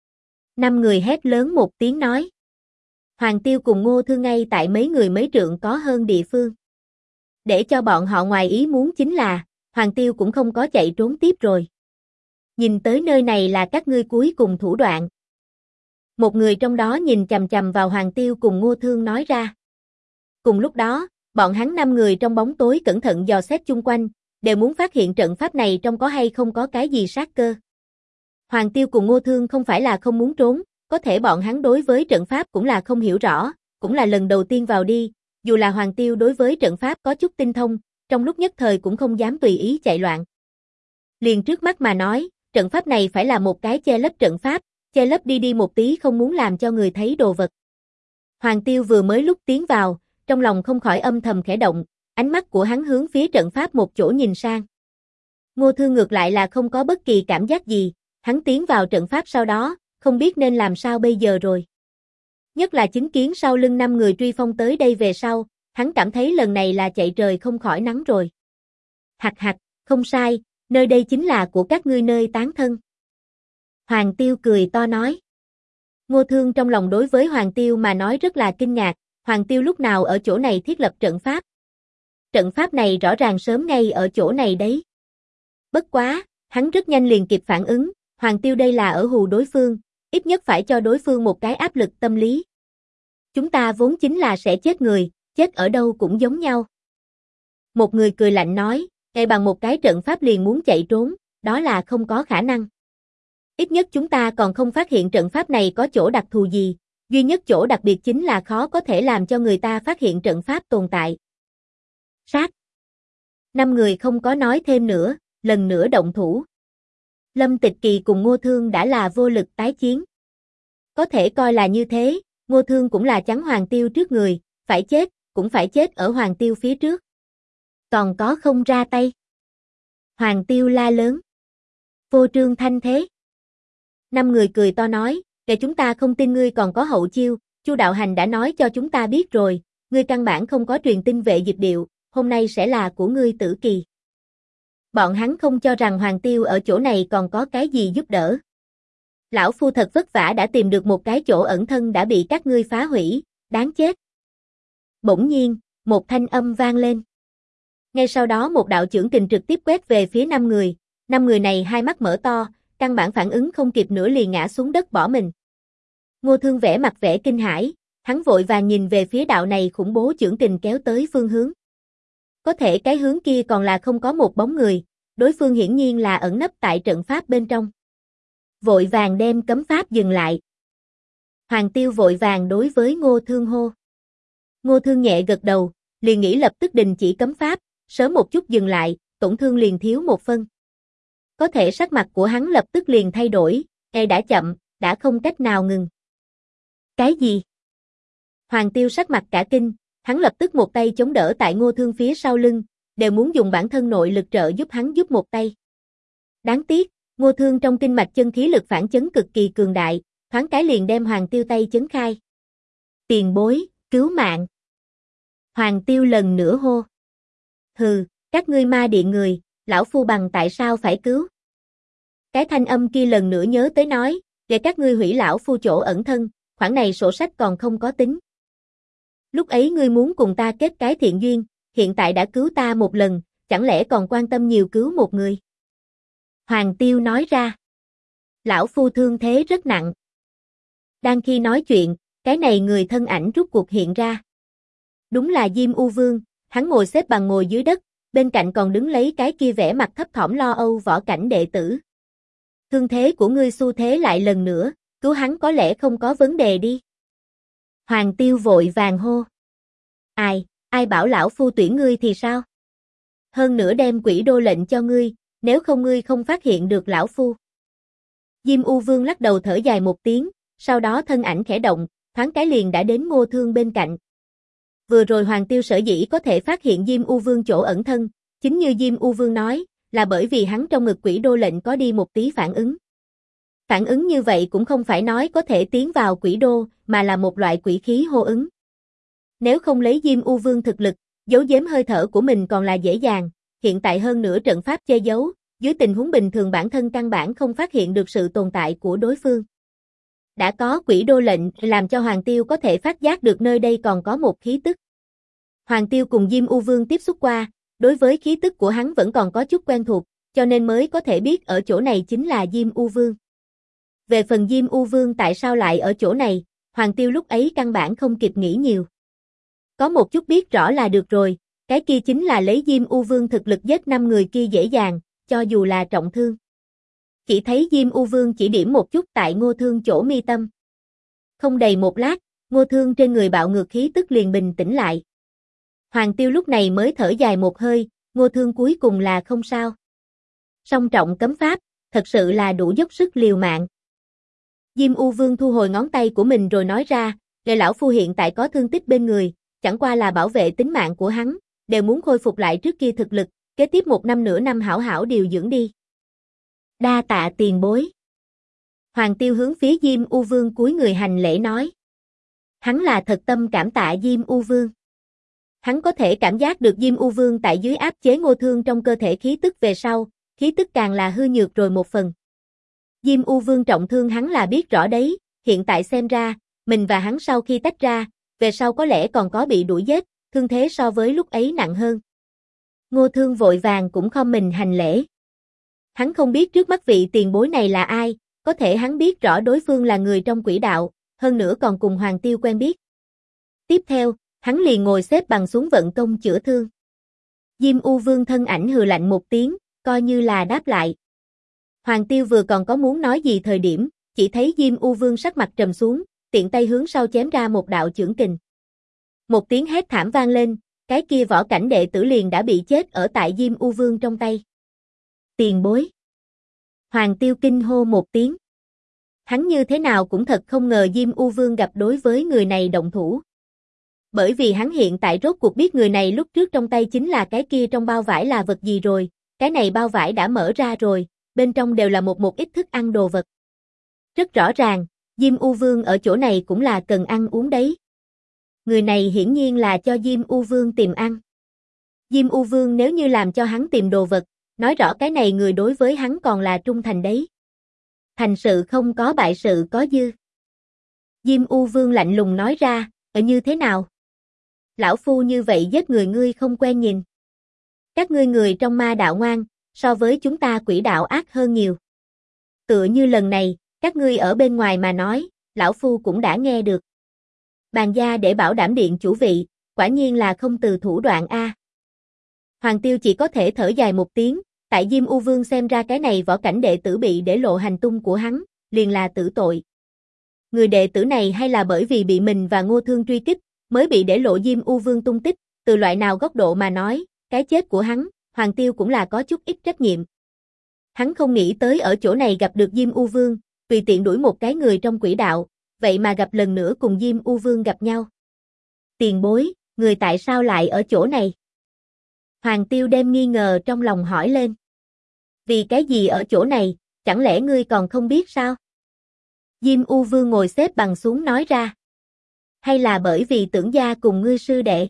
5 người hét lớn một tiếng nói. Hoàng Tiêu cùng Ngô Thương ngay tại mấy người mấy trượng có hơn địa phương. Để cho bọn họ ngoài ý muốn chính là, Hoàng Tiêu cũng không có chạy trốn tiếp rồi. Nhìn tới nơi này là các ngươi cuối cùng thủ đoạn. Một người trong đó nhìn chằm chằm vào Hoàng Tiêu cùng Ngô Thương nói ra. Cùng lúc đó, bọn hắn 5 người trong bóng tối cẩn thận dò xét chung quanh, đều muốn phát hiện trận pháp này trong có hay không có cái gì sát cơ. Hoàng Tiêu cùng Ngô Thương không phải là không muốn trốn, có thể bọn hắn đối với trận pháp cũng là không hiểu rõ, cũng là lần đầu tiên vào đi, dù là Hoàng Tiêu đối với trận pháp có chút tinh thông, trong lúc nhất thời cũng không dám tùy ý chạy loạn. Liền trước mắt mà nói, trận pháp này phải là một cái che lấp trận pháp, che lấp đi một tí không muốn làm cho người thấy đồ vật. Hoàng Tiêu vừa mới lúc tiến vào, trong lòng không khỏi âm thầm khẽ động, ánh mắt của hắn hướng phía trận pháp một chỗ nhìn sang. Ngô Thương ngược lại là không có bất kỳ cảm giác gì, hắn tiến vào trận pháp sau đó, không biết nên làm sao bây giờ rồi. Nhất là chứng kiến sau lưng 5 người truy phong tới đây về sau, hắn cảm thấy lần này là chạy trời không khỏi nắng rồi. Hạc hạc, không sai, nơi đây chính là của các ngươi nơi tán thân. Hoàng Tiêu cười to nói. Ngô Thương trong lòng đối với Hoàng Tiêu mà nói rất là kinh ngạc, Hoàng Tiêu lúc nào ở chỗ này thiết lập trận pháp. Trận pháp này rõ ràng sớm ngay ở chỗ này đấy. Bất quá, hắn rất nhanh liền kịp phản ứng, Hoàng Tiêu đây là ở hù đối phương, ít nhất phải cho đối phương một cái áp lực tâm lý. Chúng ta vốn chính là sẽ chết người, chết ở đâu cũng giống nhau. Một người cười lạnh nói, ngay bằng một cái trận pháp liền muốn chạy trốn, đó là không có khả năng. Ít nhất chúng ta còn không phát hiện trận pháp này có chỗ đặc thù gì, duy nhất chỗ đặc biệt chính là khó có thể làm cho người ta phát hiện trận pháp tồn tại. Sát. 5 người không có nói thêm nữa, lần nữa động thủ. Lâm Tịch Kỳ cùng Ngô Thương đã là vô lực tái chiến. Có thể coi là như thế, Ngô Thương cũng là chắn Hoàng Tiêu trước người, phải chết, cũng phải chết ở Hoàng Tiêu phía trước. Còn có không ra tay. Hoàng Tiêu la lớn. Vô trương thanh thế. 5 người cười to nói, để chúng ta không tin ngươi còn có hậu chiêu, Chu Đạo Hành đã nói cho chúng ta biết rồi, ngươi căn bản không có truyền tin vệ dịch điệu, hôm nay sẽ là của ngươi tử kỳ. Bọn hắn không cho rằng Hoàng Tiêu ở chỗ này còn có cái gì giúp đỡ. Lão Phu thật vất vả đã tìm được một cái chỗ ẩn thân đã bị các ngươi phá hủy, đáng chết. Bỗng nhiên, một thanh âm vang lên. Ngay sau đó một đạo chưởng kình trực tiếp quét về phía 5 người, 5 người này hai mắt mở to, căn bản phản ứng không kịp nữa liền ngã xuống đất bỏ mình. Ngô Thương vẻ mặt vẻ kinh hãi, hắn vội vàng nhìn về phía đạo này khủng bố chưởng kình kéo tới phương hướng. Có thể cái hướng kia còn là không có một bóng người, đối phương hiển nhiên là ẩn nấp tại trận pháp bên trong. Vội vàng đem cấm pháp dừng lại. Hoàng Tiêu vội vàng đối với Ngô Thương hô. Ngô Thương nhẹ gật đầu, liền nghĩ lập tức đình chỉ cấm pháp, sớm một chút dừng lại, tổn thương liền thiếu một phân. Có thể sắc mặt của hắn lập tức liền thay đổi, đã chậm, đã không cách nào ngừng. Cái gì? Hoàng Tiêu sắc mặt cả kinh, hắn lập tức một tay chống đỡ tại Ngô Thương phía sau lưng, đều muốn dùng bản thân nội lực trợ giúp hắn giúp một tay. Đáng tiếc, Ngô Thương trong kinh mạch chân khí lực phản chấn cực kỳ cường đại, thoáng cái liền đem Hoàng Tiêu tay chấn khai. Tiền bối, cứu mạng. Hoàng Tiêu lần nữa hô. Hừ, các ngươi ma điện người, lão phu bằng tại sao phải cứu? Cái thanh âm kia lần nữa nhớ tới nói, để các ngươi hủy lão phu chỗ ẩn thân, khoản này sổ sách còn không có tính. Lúc ấy ngươi muốn cùng ta kết cái thiện duyên, hiện tại đã cứu ta một lần, chẳng lẽ còn quan tâm nhiều cứu một người? Hoàng Tiêu nói ra. Lão phu thương thế rất nặng. Đang khi nói chuyện, cái này người thân ảnh rút cuộc hiện ra. Đúng là Diêm U Vương, hắn ngồi xếp bằng ngồi dưới đất, bên cạnh còn đứng lấy cái kia vẻ mặt thấp thỏm lo âu võ cảnh đệ tử. Thương thế của ngươi xu thế lại lần nữa, cứu hắn có lẽ không có vấn đề đi. Hoàng Tiêu vội vàng hô. Ai bảo lão phu tuyển ngươi thì sao? Hơn nữa đem quỷ đô lệnh cho ngươi, nếu không ngươi không phát hiện được lão phu. Diêm U Vương lắc đầu thở dài một tiếng, sau đó thân ảnh khẽ động, thoáng cái liền đã đến Ngô Thương bên cạnh. Vừa rồi Hoàng Tiêu sở dĩ có thể phát hiện Diêm U Vương chỗ ẩn thân, chính như Diêm U Vương nói, là bởi vì hắn trong ngực Quỷ Đô lệnh có đi một tí phản ứng. Phản ứng như vậy cũng không phải nói có thể tiến vào Quỷ Đô, mà là một loại quỷ khí hô ứng. Nếu không lấy Diêm U Vương thực lực, giấu giếm hơi thở của mình còn là dễ dàng, hiện tại hơn nữa trận pháp che giấu, dưới tình huống bình thường bản thân căn bản không phát hiện được sự tồn tại của đối phương. Đã có Quỷ Đô lệnh làm cho Hoàng Tiêu có thể phát giác được nơi đây còn có một khí tức. Hoàng Tiêu cùng Diêm U Vương tiếp xúc qua, đối với khí tức của hắn vẫn còn có chút quen thuộc, cho nên mới có thể biết ở chỗ này chính là Diêm U Vương. Về phần Diêm U Vương tại sao lại ở chỗ này, Hoàng Tiêu lúc ấy căn bản không kịp nghĩ nhiều. Có một chút biết rõ là được rồi, cái kia chính là lấy Diêm U Vương thực lực giết 5 người kia dễ dàng, cho dù là trọng thương. Chỉ thấy Diêm U Vương chỉ điểm một chút tại Ngô Thương chỗ mi tâm. Không đầy một lát, Ngô Thương trên người bạo ngược khí tức liền bình tĩnh lại. Hoàng Tiêu lúc này mới thở dài một hơi, Ngô Thương cuối cùng là không sao. Song trọng cấm pháp, thật sự là đủ dốc sức liều mạng. Diêm U Vương thu hồi ngón tay của mình rồi nói ra, để lão phu hiện tại có thương tích bên người, chẳng qua là bảo vệ tính mạng của hắn, đều muốn khôi phục lại trước kia thực lực, kế tiếp 1 năm nửa năm hảo hảo điều dưỡng đi. Đa tạ tiền bối. Hoàng Tiêu hướng phía Diêm U Vương cúi người hành lễ nói. Hắn là thật tâm cảm tạ Diêm U Vương. Hắn có thể cảm giác được Diêm U Vương tại dưới áp chế Ngô Thương trong cơ thể khí tức về sau, khí tức càng là hư nhược rồi một phần. Diêm U Vương trọng thương hắn là biết rõ đấy, hiện tại xem ra, mình và hắn sau khi tách ra, về sau có lẽ còn có bị đuổi giết, thương thế so với lúc ấy nặng hơn. Ngô Thương vội vàng cũng khom mình hành lễ. Hắn không biết trước mắt vị tiền bối này là ai, có thể hắn biết rõ đối phương là người trong quỷ đạo, hơn nữa còn cùng Hoàng Tiêu quen biết. Tiếp theo, hắn liền ngồi xếp bằng xuống vận công chữa thương. Diêm U Vương thân ảnh hừ lạnh một tiếng, coi như là đáp lại. Hoàng Tiêu vừa còn có muốn nói gì thời điểm, chỉ thấy Diêm U Vương sắc mặt trầm xuống, tiện tay hướng sau chém ra một đạo chưởng kình. Một tiếng hét thảm vang lên, cái kia võ cảnh đệ tử liền đã bị chết ở tại Diêm U Vương trong tay. Tiền bối. Hoàng Tiêu kinh hô một tiếng. Hắn như thế nào cũng thật không ngờ Diêm U Vương gặp đối với người này động thủ. Bởi vì hắn hiện tại rốt cuộc biết người này lúc trước trong tay chính là cái kia trong bao vải là vật gì rồi, cái này bao vải đã mở ra rồi, bên trong đều là một ít thức ăn đồ vật. Rất rõ ràng, Diêm U Vương ở chỗ này cũng là cần ăn uống đấy. Người này hiển nhiên là cho Diêm U Vương tìm ăn. Diêm U Vương nếu như làm cho hắn tìm đồ vật, nói rõ cái này người đối với hắn còn là trung thành đấy. Thành sự không có bại sự có dư. Diêm U Vương lạnh lùng nói ra, như thế nào? Lão phu như vậy giết người ngươi không quen nhìn. Các ngươi người trong ma đạo ngoan, so với chúng ta quỷ đạo ác hơn nhiều. Tựa như lần này, các ngươi ở bên ngoài mà nói, lão phu cũng đã nghe được. Bàn gia để bảo đảm điện chủ vị, quả nhiên là không từ thủ đoạn a. Hoàng Tiêu chỉ có thể thở dài một tiếng, tại Diêm U Vương xem ra cái này võ cảnh đệ tử bị để lộ hành tung của hắn, liền là tử tội. Người đệ tử này hay là bởi vì bị mình và Ngô Thương truy kích, mới bị để lộ Diêm U Vương tung tích, từ loại nào góc độ mà nói, cái chết của hắn, Hoàng Tiêu cũng là có chút ít trách nhiệm. Hắn không nghĩ tới ở chỗ này gặp được Diêm U Vương, tùy tiện đuổi một cái người trong quỷ đạo, vậy mà gặp lần nữa cùng Diêm U Vương gặp nhau. Tiền bối, người tại sao lại ở chỗ này? Hoàng Tiêu đem nghi ngờ trong lòng hỏi lên. Vì cái gì ở chỗ này, chẳng lẽ ngươi còn không biết sao? Diêm U Vương ngồi xếp bằng xuống nói ra. Hay là bởi vì tưởng gia cùng ngươi sư đệ?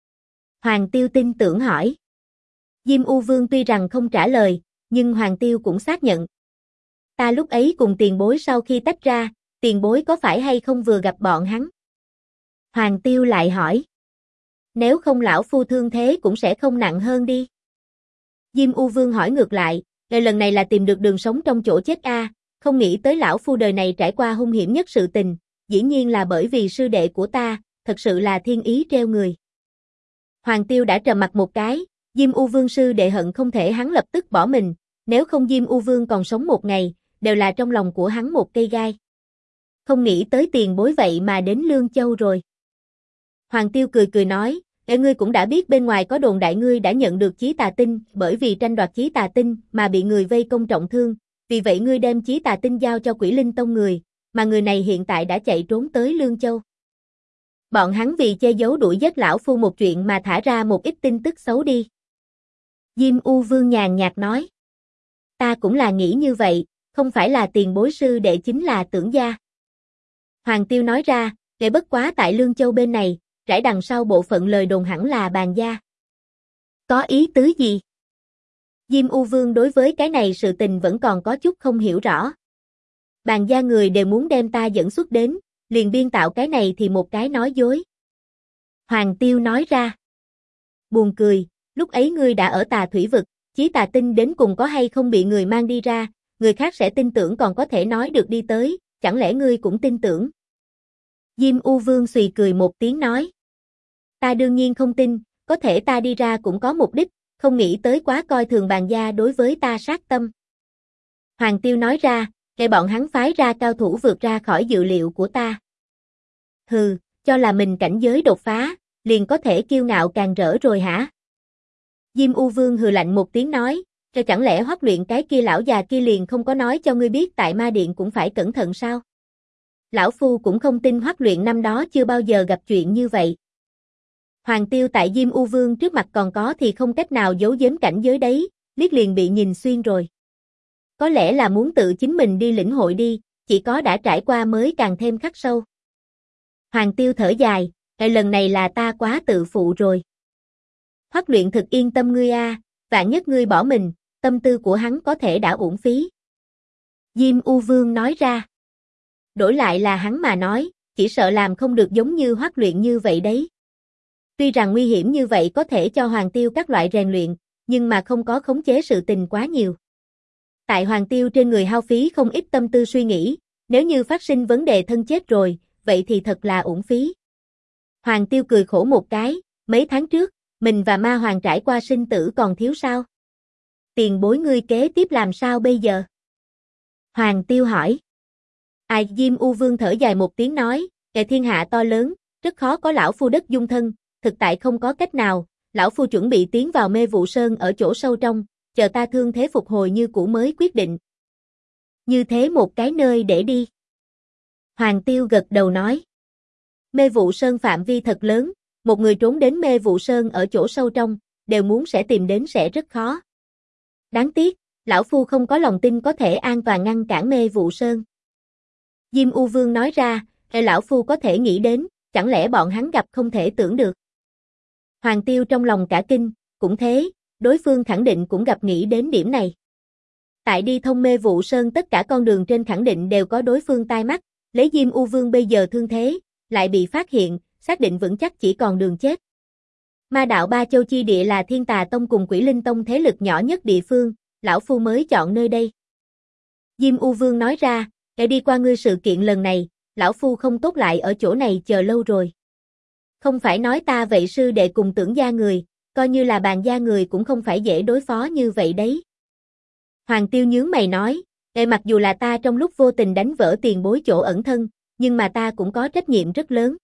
Hoàng Tiêu tin tưởng hỏi. Diêm U Vương tuy rằng không trả lời, nhưng Hoàng Tiêu cũng xác nhận. Ta lúc ấy cùng tiền bối sau khi tách ra, tiền bối có phải hay không vừa gặp bọn hắn? Hoàng Tiêu lại hỏi. Nếu không lão phu thương thế cũng sẽ không nặng hơn đi. Diêm U Vương hỏi ngược lại, lần này là tìm được đường sống trong chỗ chết a, không nghĩ tới lão phu đời này trải qua hung hiểm nhất sự tình, dĩ nhiên là bởi vì sư đệ của ta, thật sự là thiên ý treo người. Hoàng Tiêu đã trầm mặt một cái, Diêm U Vương sư đệ hận không thể hắn lập tức bỏ mình, nếu không Diêm U Vương còn sống một ngày, đều là trong lòng của hắn một cây gai. Không nghĩ tới tiền bối vậy mà đến Lương Châu rồi. Hoàng Tiêu cười cười nói, ngươi cũng đã biết bên ngoài có đồn đại ngươi đã nhận được chí tà tinh, bởi vì tranh đoạt chí tà tinh mà bị người vây công trọng thương, vì vậy ngươi đem Chí Tà Tinh giao cho Quỷ Linh Tông người, mà người này hiện tại đã chạy trốn tới Lương Châu. Bọn hắn vì che giấu đuổi giết lão phu một chuyện mà thả ra một ít tin tức xấu đi. Diêm U Vương nhàn nhạt nói. Ta cũng là nghĩ như vậy, không phải là tiền bối sư đệ chính là Tưởng gia. Hoàng Tiêu nói ra, để bất quá tại Lương Châu bên này, rải đằng sau bộ phận lời đồn hẳn là Bàn gia. Có ý tứ gì? Diêm U Vương đối với cái này sự tình vẫn còn có chút không hiểu rõ. Bàn gia người đều muốn đem ta dẫn xuất đến, liền biên tạo cái này thì một cái nói dối. Hoàng Tiêu nói ra. Buồn cười, lúc ấy ngươi đã ở Tà Thủy Vực, Chí Tà Tinh đến cùng có hay không bị người mang đi ra, người khác sẽ tin tưởng còn có thể nói được đi tới, chẳng lẽ ngươi cũng tin tưởng? Diêm U Vương xùy cười một tiếng nói. Ta đương nhiên không tin, có thể ta đi ra cũng có mục đích, không nghĩ tới quá coi thường Bàn gia đối với ta sát tâm. Hoàng Tiêu nói ra, để bọn hắn phái ra cao thủ vượt ra khỏi dự liệu của ta. Hừ, cho là mình cảnh giới đột phá, liền có thể kiêu ngạo càng rỡ rồi hả? Diêm U Vương hừ lạnh một tiếng nói, cho chẳng lẽ Hoắc Luyện cái kia lão già kia liền không có nói cho ngươi biết tại Ma Điện cũng phải cẩn thận sao? Lão phu cũng không tin Hoắc Luyện năm đó chưa bao giờ gặp chuyện như vậy. Hoàng Tiêu tại Diêm U Vương trước mặt còn có thì không cách nào giấu giếm cảnh giới đấy, liếc liền bị nhìn xuyên rồi. Có lẽ là muốn tự chính mình đi lĩnh hội đi, chỉ có đã trải qua mới càng thêm khắc sâu. Hoàng Tiêu thở dài, lần này là ta quá tự phụ rồi. Hoắc Luyện thực yên tâm ngươi a, vạn nhất ngươi bỏ mình, tâm tư của hắn có thể đã uổng phí. Diêm U Vương nói ra. Đổi lại là hắn mà nói, chỉ sợ làm không được giống như Hoắc Luyện như vậy đấy. Tuy rằng nguy hiểm như vậy có thể cho Hoàng Tiêu các loại rèn luyện, nhưng mà không có khống chế sự tình quá nhiều. Tại Hoàng Tiêu trên người hao phí không ít tâm tư suy nghĩ, nếu như phát sinh vấn đề thân chết rồi, vậy thì thật là uổng phí. Hoàng Tiêu cười khổ một cái, mấy tháng trước, mình và Ma Hoàng trải qua sinh tử còn thiếu sao? Tiền bối ngươi kế tiếp làm sao bây giờ? Hoàng Tiêu hỏi. Diêm U Vương thở dài một tiếng nói, kẻ thiên hạ to lớn, rất khó có lão phu đất dung thân, thực tại không có cách nào, lão phu chuẩn bị tiến vào Mê Vụ Sơn ở chỗ sâu trong, chờ ta thương thế phục hồi như cũ mới quyết định. Như thế một cái nơi để đi. Hoàng Tiêu gật đầu nói. Mê Vụ Sơn phạm vi thật lớn, một người trốn đến Mê Vụ Sơn ở chỗ sâu trong, đều muốn sẽ tìm đến sẽ rất khó. Đáng tiếc, lão phu không có lòng tin có thể an toàn ngăn cản Mê Vụ Sơn. Diêm U Vương nói ra, lão phu có thể nghĩ đến, chẳng lẽ bọn hắn gặp không thể tưởng được. Hoàng Tiêu trong lòng cả kinh, cũng thế, đối phương khẳng định cũng gặp nghĩ đến điểm này. Tại đi thông Mê Vụ Sơn tất cả con đường trên khẳng định đều có đối phương tai mắt, lấy Diêm U Vương bây giờ thương thế, lại bị phát hiện, xác định vững chắc chỉ còn đường chết. Ma đạo Ba Châu chi địa là Thiên Tà Tông cùng Quỷ Linh Tông thế lực nhỏ nhất địa phương, lão phu mới chọn nơi đây. Diêm U Vương nói ra, để đi qua ngươi sự kiện lần này, lão phu không tốt lại ở chỗ này chờ lâu rồi. Không phải nói ta vậy sư đệ cùng Tưởng gia người, coi như là Bàn gia người cũng không phải dễ đối phó như vậy đấy. Hoàng Tiêu nhướng mày nói, mặc dù là ta trong lúc vô tình đánh vỡ tiền bối chỗ ẩn thân, nhưng mà ta cũng có trách nhiệm rất lớn.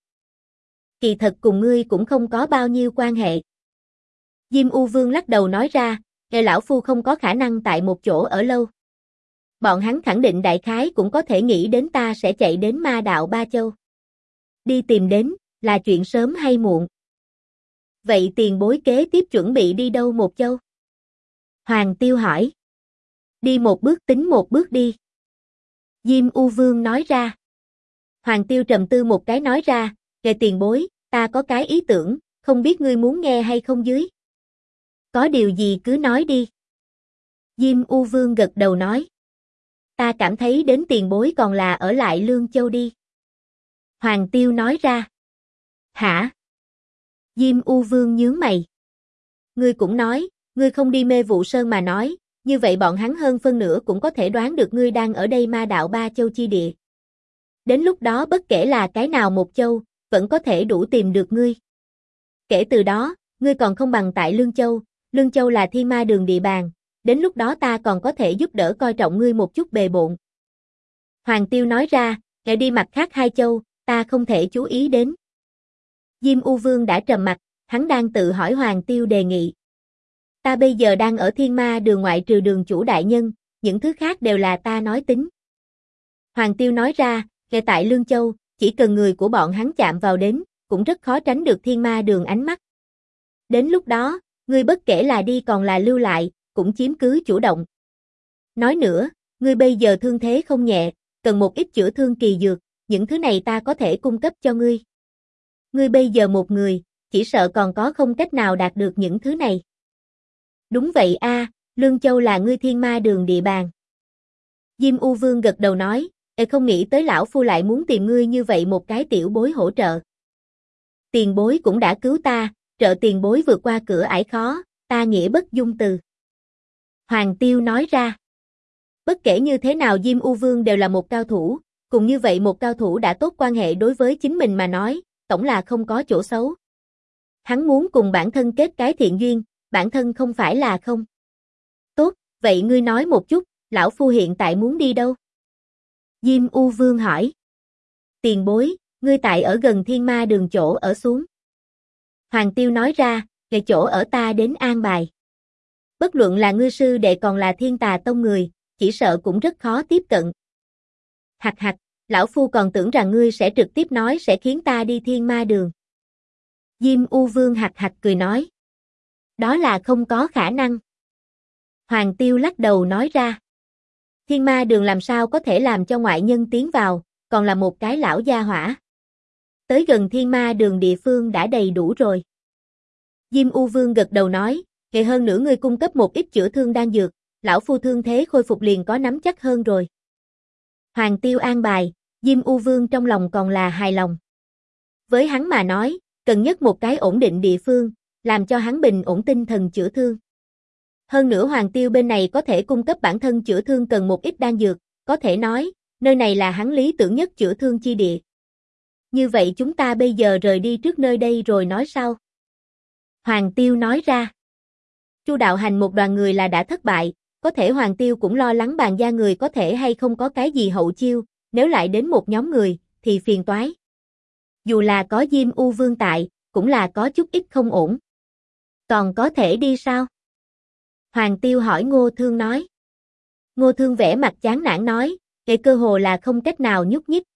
Kỳ thật cùng ngươi cũng không có bao nhiêu quan hệ. Diêm U Vương lắc đầu nói ra, lão phu không có khả năng tại một chỗ ở lâu. Bọn hắn khẳng định đại khái cũng có thể nghĩ đến ta sẽ chạy đến Ma đạo Ba Châu. Đi tìm đến, là chuyện sớm hay muộn. Vậy tiền bối kế tiếp chuẩn bị đi đâu một châu? Hoàng Tiêu hỏi. Đi một bước tính một bước đi. Diêm U Vương nói ra. Hoàng Tiêu trầm tư một cái nói ra, kệ tiền bối, ta có cái ý tưởng, không biết ngươi muốn nghe hay không dưới. Có điều gì cứ nói đi. Diêm U Vương gật đầu nói. Ta cảm thấy đến tiền bối còn là ở lại Lương Châu đi. Hoàng Tiêu nói ra. Hả? Diêm U Vương nhướng mày. Ngươi cũng nói, ngươi không đi Mê Vụ Sơn mà nói, như vậy bọn hắn hơn phân nửa cũng có thể đoán được ngươi đang ở đây Ma đạo Ba Châu chi địa. Đến lúc đó bất kể là cái nào một châu, vẫn có thể đủ tìm được ngươi. Kể từ đó, ngươi còn không bằng tại Lương Châu là Thiên Ma Đường địa bàn, đến lúc đó ta còn có thể giúp đỡ coi trọng ngươi một chút bề bộn. Hoàng Tiêu nói ra, để đi mặt khác hai châu, ta không thể chú ý đến. Diêm U Vương đã trầm mặt, hắn đang tự hỏi Hoàng Tiêu đề nghị. Ta bây giờ đang ở Thiên Ma Đường ngoại trừ đường chủ đại nhân, những thứ khác đều là ta nói tính. Hoàng Tiêu nói ra, ngay tại Lương Châu, chỉ cần người của bọn hắn chạm vào đến, cũng rất khó tránh được Thiên Ma Đường ánh mắt. Đến lúc đó, ngươi bất kể là đi còn là lưu lại, cũng chiếm cứ chủ động. Nói nữa, ngươi bây giờ thương thế không nhẹ, cần một ít chữa thương kỳ dược, những thứ này ta có thể cung cấp cho ngươi. Ngươi bây giờ một người, chỉ sợ còn có không cách nào đạt được những thứ này. Đúng vậy a, Lương Châu là ngươi Thiên Ma Đường địa bàn. Diêm U Vương gật đầu nói, không nghĩ tới lão phu lại muốn tìm ngươi như vậy một cái tiểu bối hỗ trợ. Tiền bối cũng đã cứu ta, trợ tiền bối vượt qua cửa ải khó, ta nghĩa bất dung từ. Hoàng Tiêu nói ra. Bất kể như thế nào Diêm U Vương đều là một cao thủ, cùng như vậy một cao thủ đã tốt quan hệ đối với chính mình mà nói, tổng là không có chỗ xấu. Hắn muốn cùng bản thân kết cái thiện duyên, bản thân không phải là không. Tốt, vậy ngươi nói một chút, lão phu hiện tại muốn đi đâu? Diêm U Vương hỏi. Tiền bối, ngươi tại ở gần Thiên Ma Đường chỗ ở xuống. Hoàng Tiêu nói ra, về chỗ ở ta đến an bài. Bất luận là ngươi sư đệ còn là Thiên Tà Tông người, chỉ sợ cũng rất khó tiếp cận. Hặc hặc, lão phu còn tưởng rằng ngươi sẽ trực tiếp nói sẽ khiến ta đi Thiên Ma Đường. Diêm U Vương hặc hặc cười nói. Đó là không có khả năng. Hoàng Tiêu lắc đầu nói ra. Thiên Ma Đường làm sao có thể làm cho ngoại nhân tiến vào, còn là một cái lão gia hỏa. Tới gần Thiên Ma Đường địa phương đã đầy đủ rồi. Diêm U Vương gật đầu nói, kể hơn nữa ngươi cung cấp một ít chữa thương đan dược, lão phu thương thế khôi phục liền có nắm chắc hơn rồi. Hoàng Tiêu an bài, Diêm U Vương trong lòng còn là hài lòng. Với hắn mà nói, cần nhất một cái ổn định địa phương, làm cho hắn bình ổn tinh thần chữa thương. Hơn nữa Hoàng Tiêu bên này có thể cung cấp bản thân chữa thương cần một ít đan dược, có thể nói, nơi này là hắn lý tưởng nhất chữa thương chi địa. Như vậy chúng ta bây giờ rời đi trước nơi đây rồi nói sau. Hoàng Tiêu nói ra. Chu đạo hành một đoàn người là đã thất bại, có thể Hoàng Tiêu cũng lo lắng bàn gia người có thể hay không có cái gì hậu chiêu, nếu lại đến một nhóm người, thì phiền toái. Dù là có Diêm U Vương tại, cũng là có chút ít không ổn. Còn có thể đi sao? Hoàng Tiêu hỏi Ngô Thương nói. Ngô Thương vẻ mặt chán nản nói, cái cơ hồ là không cách nào nhúc nhích.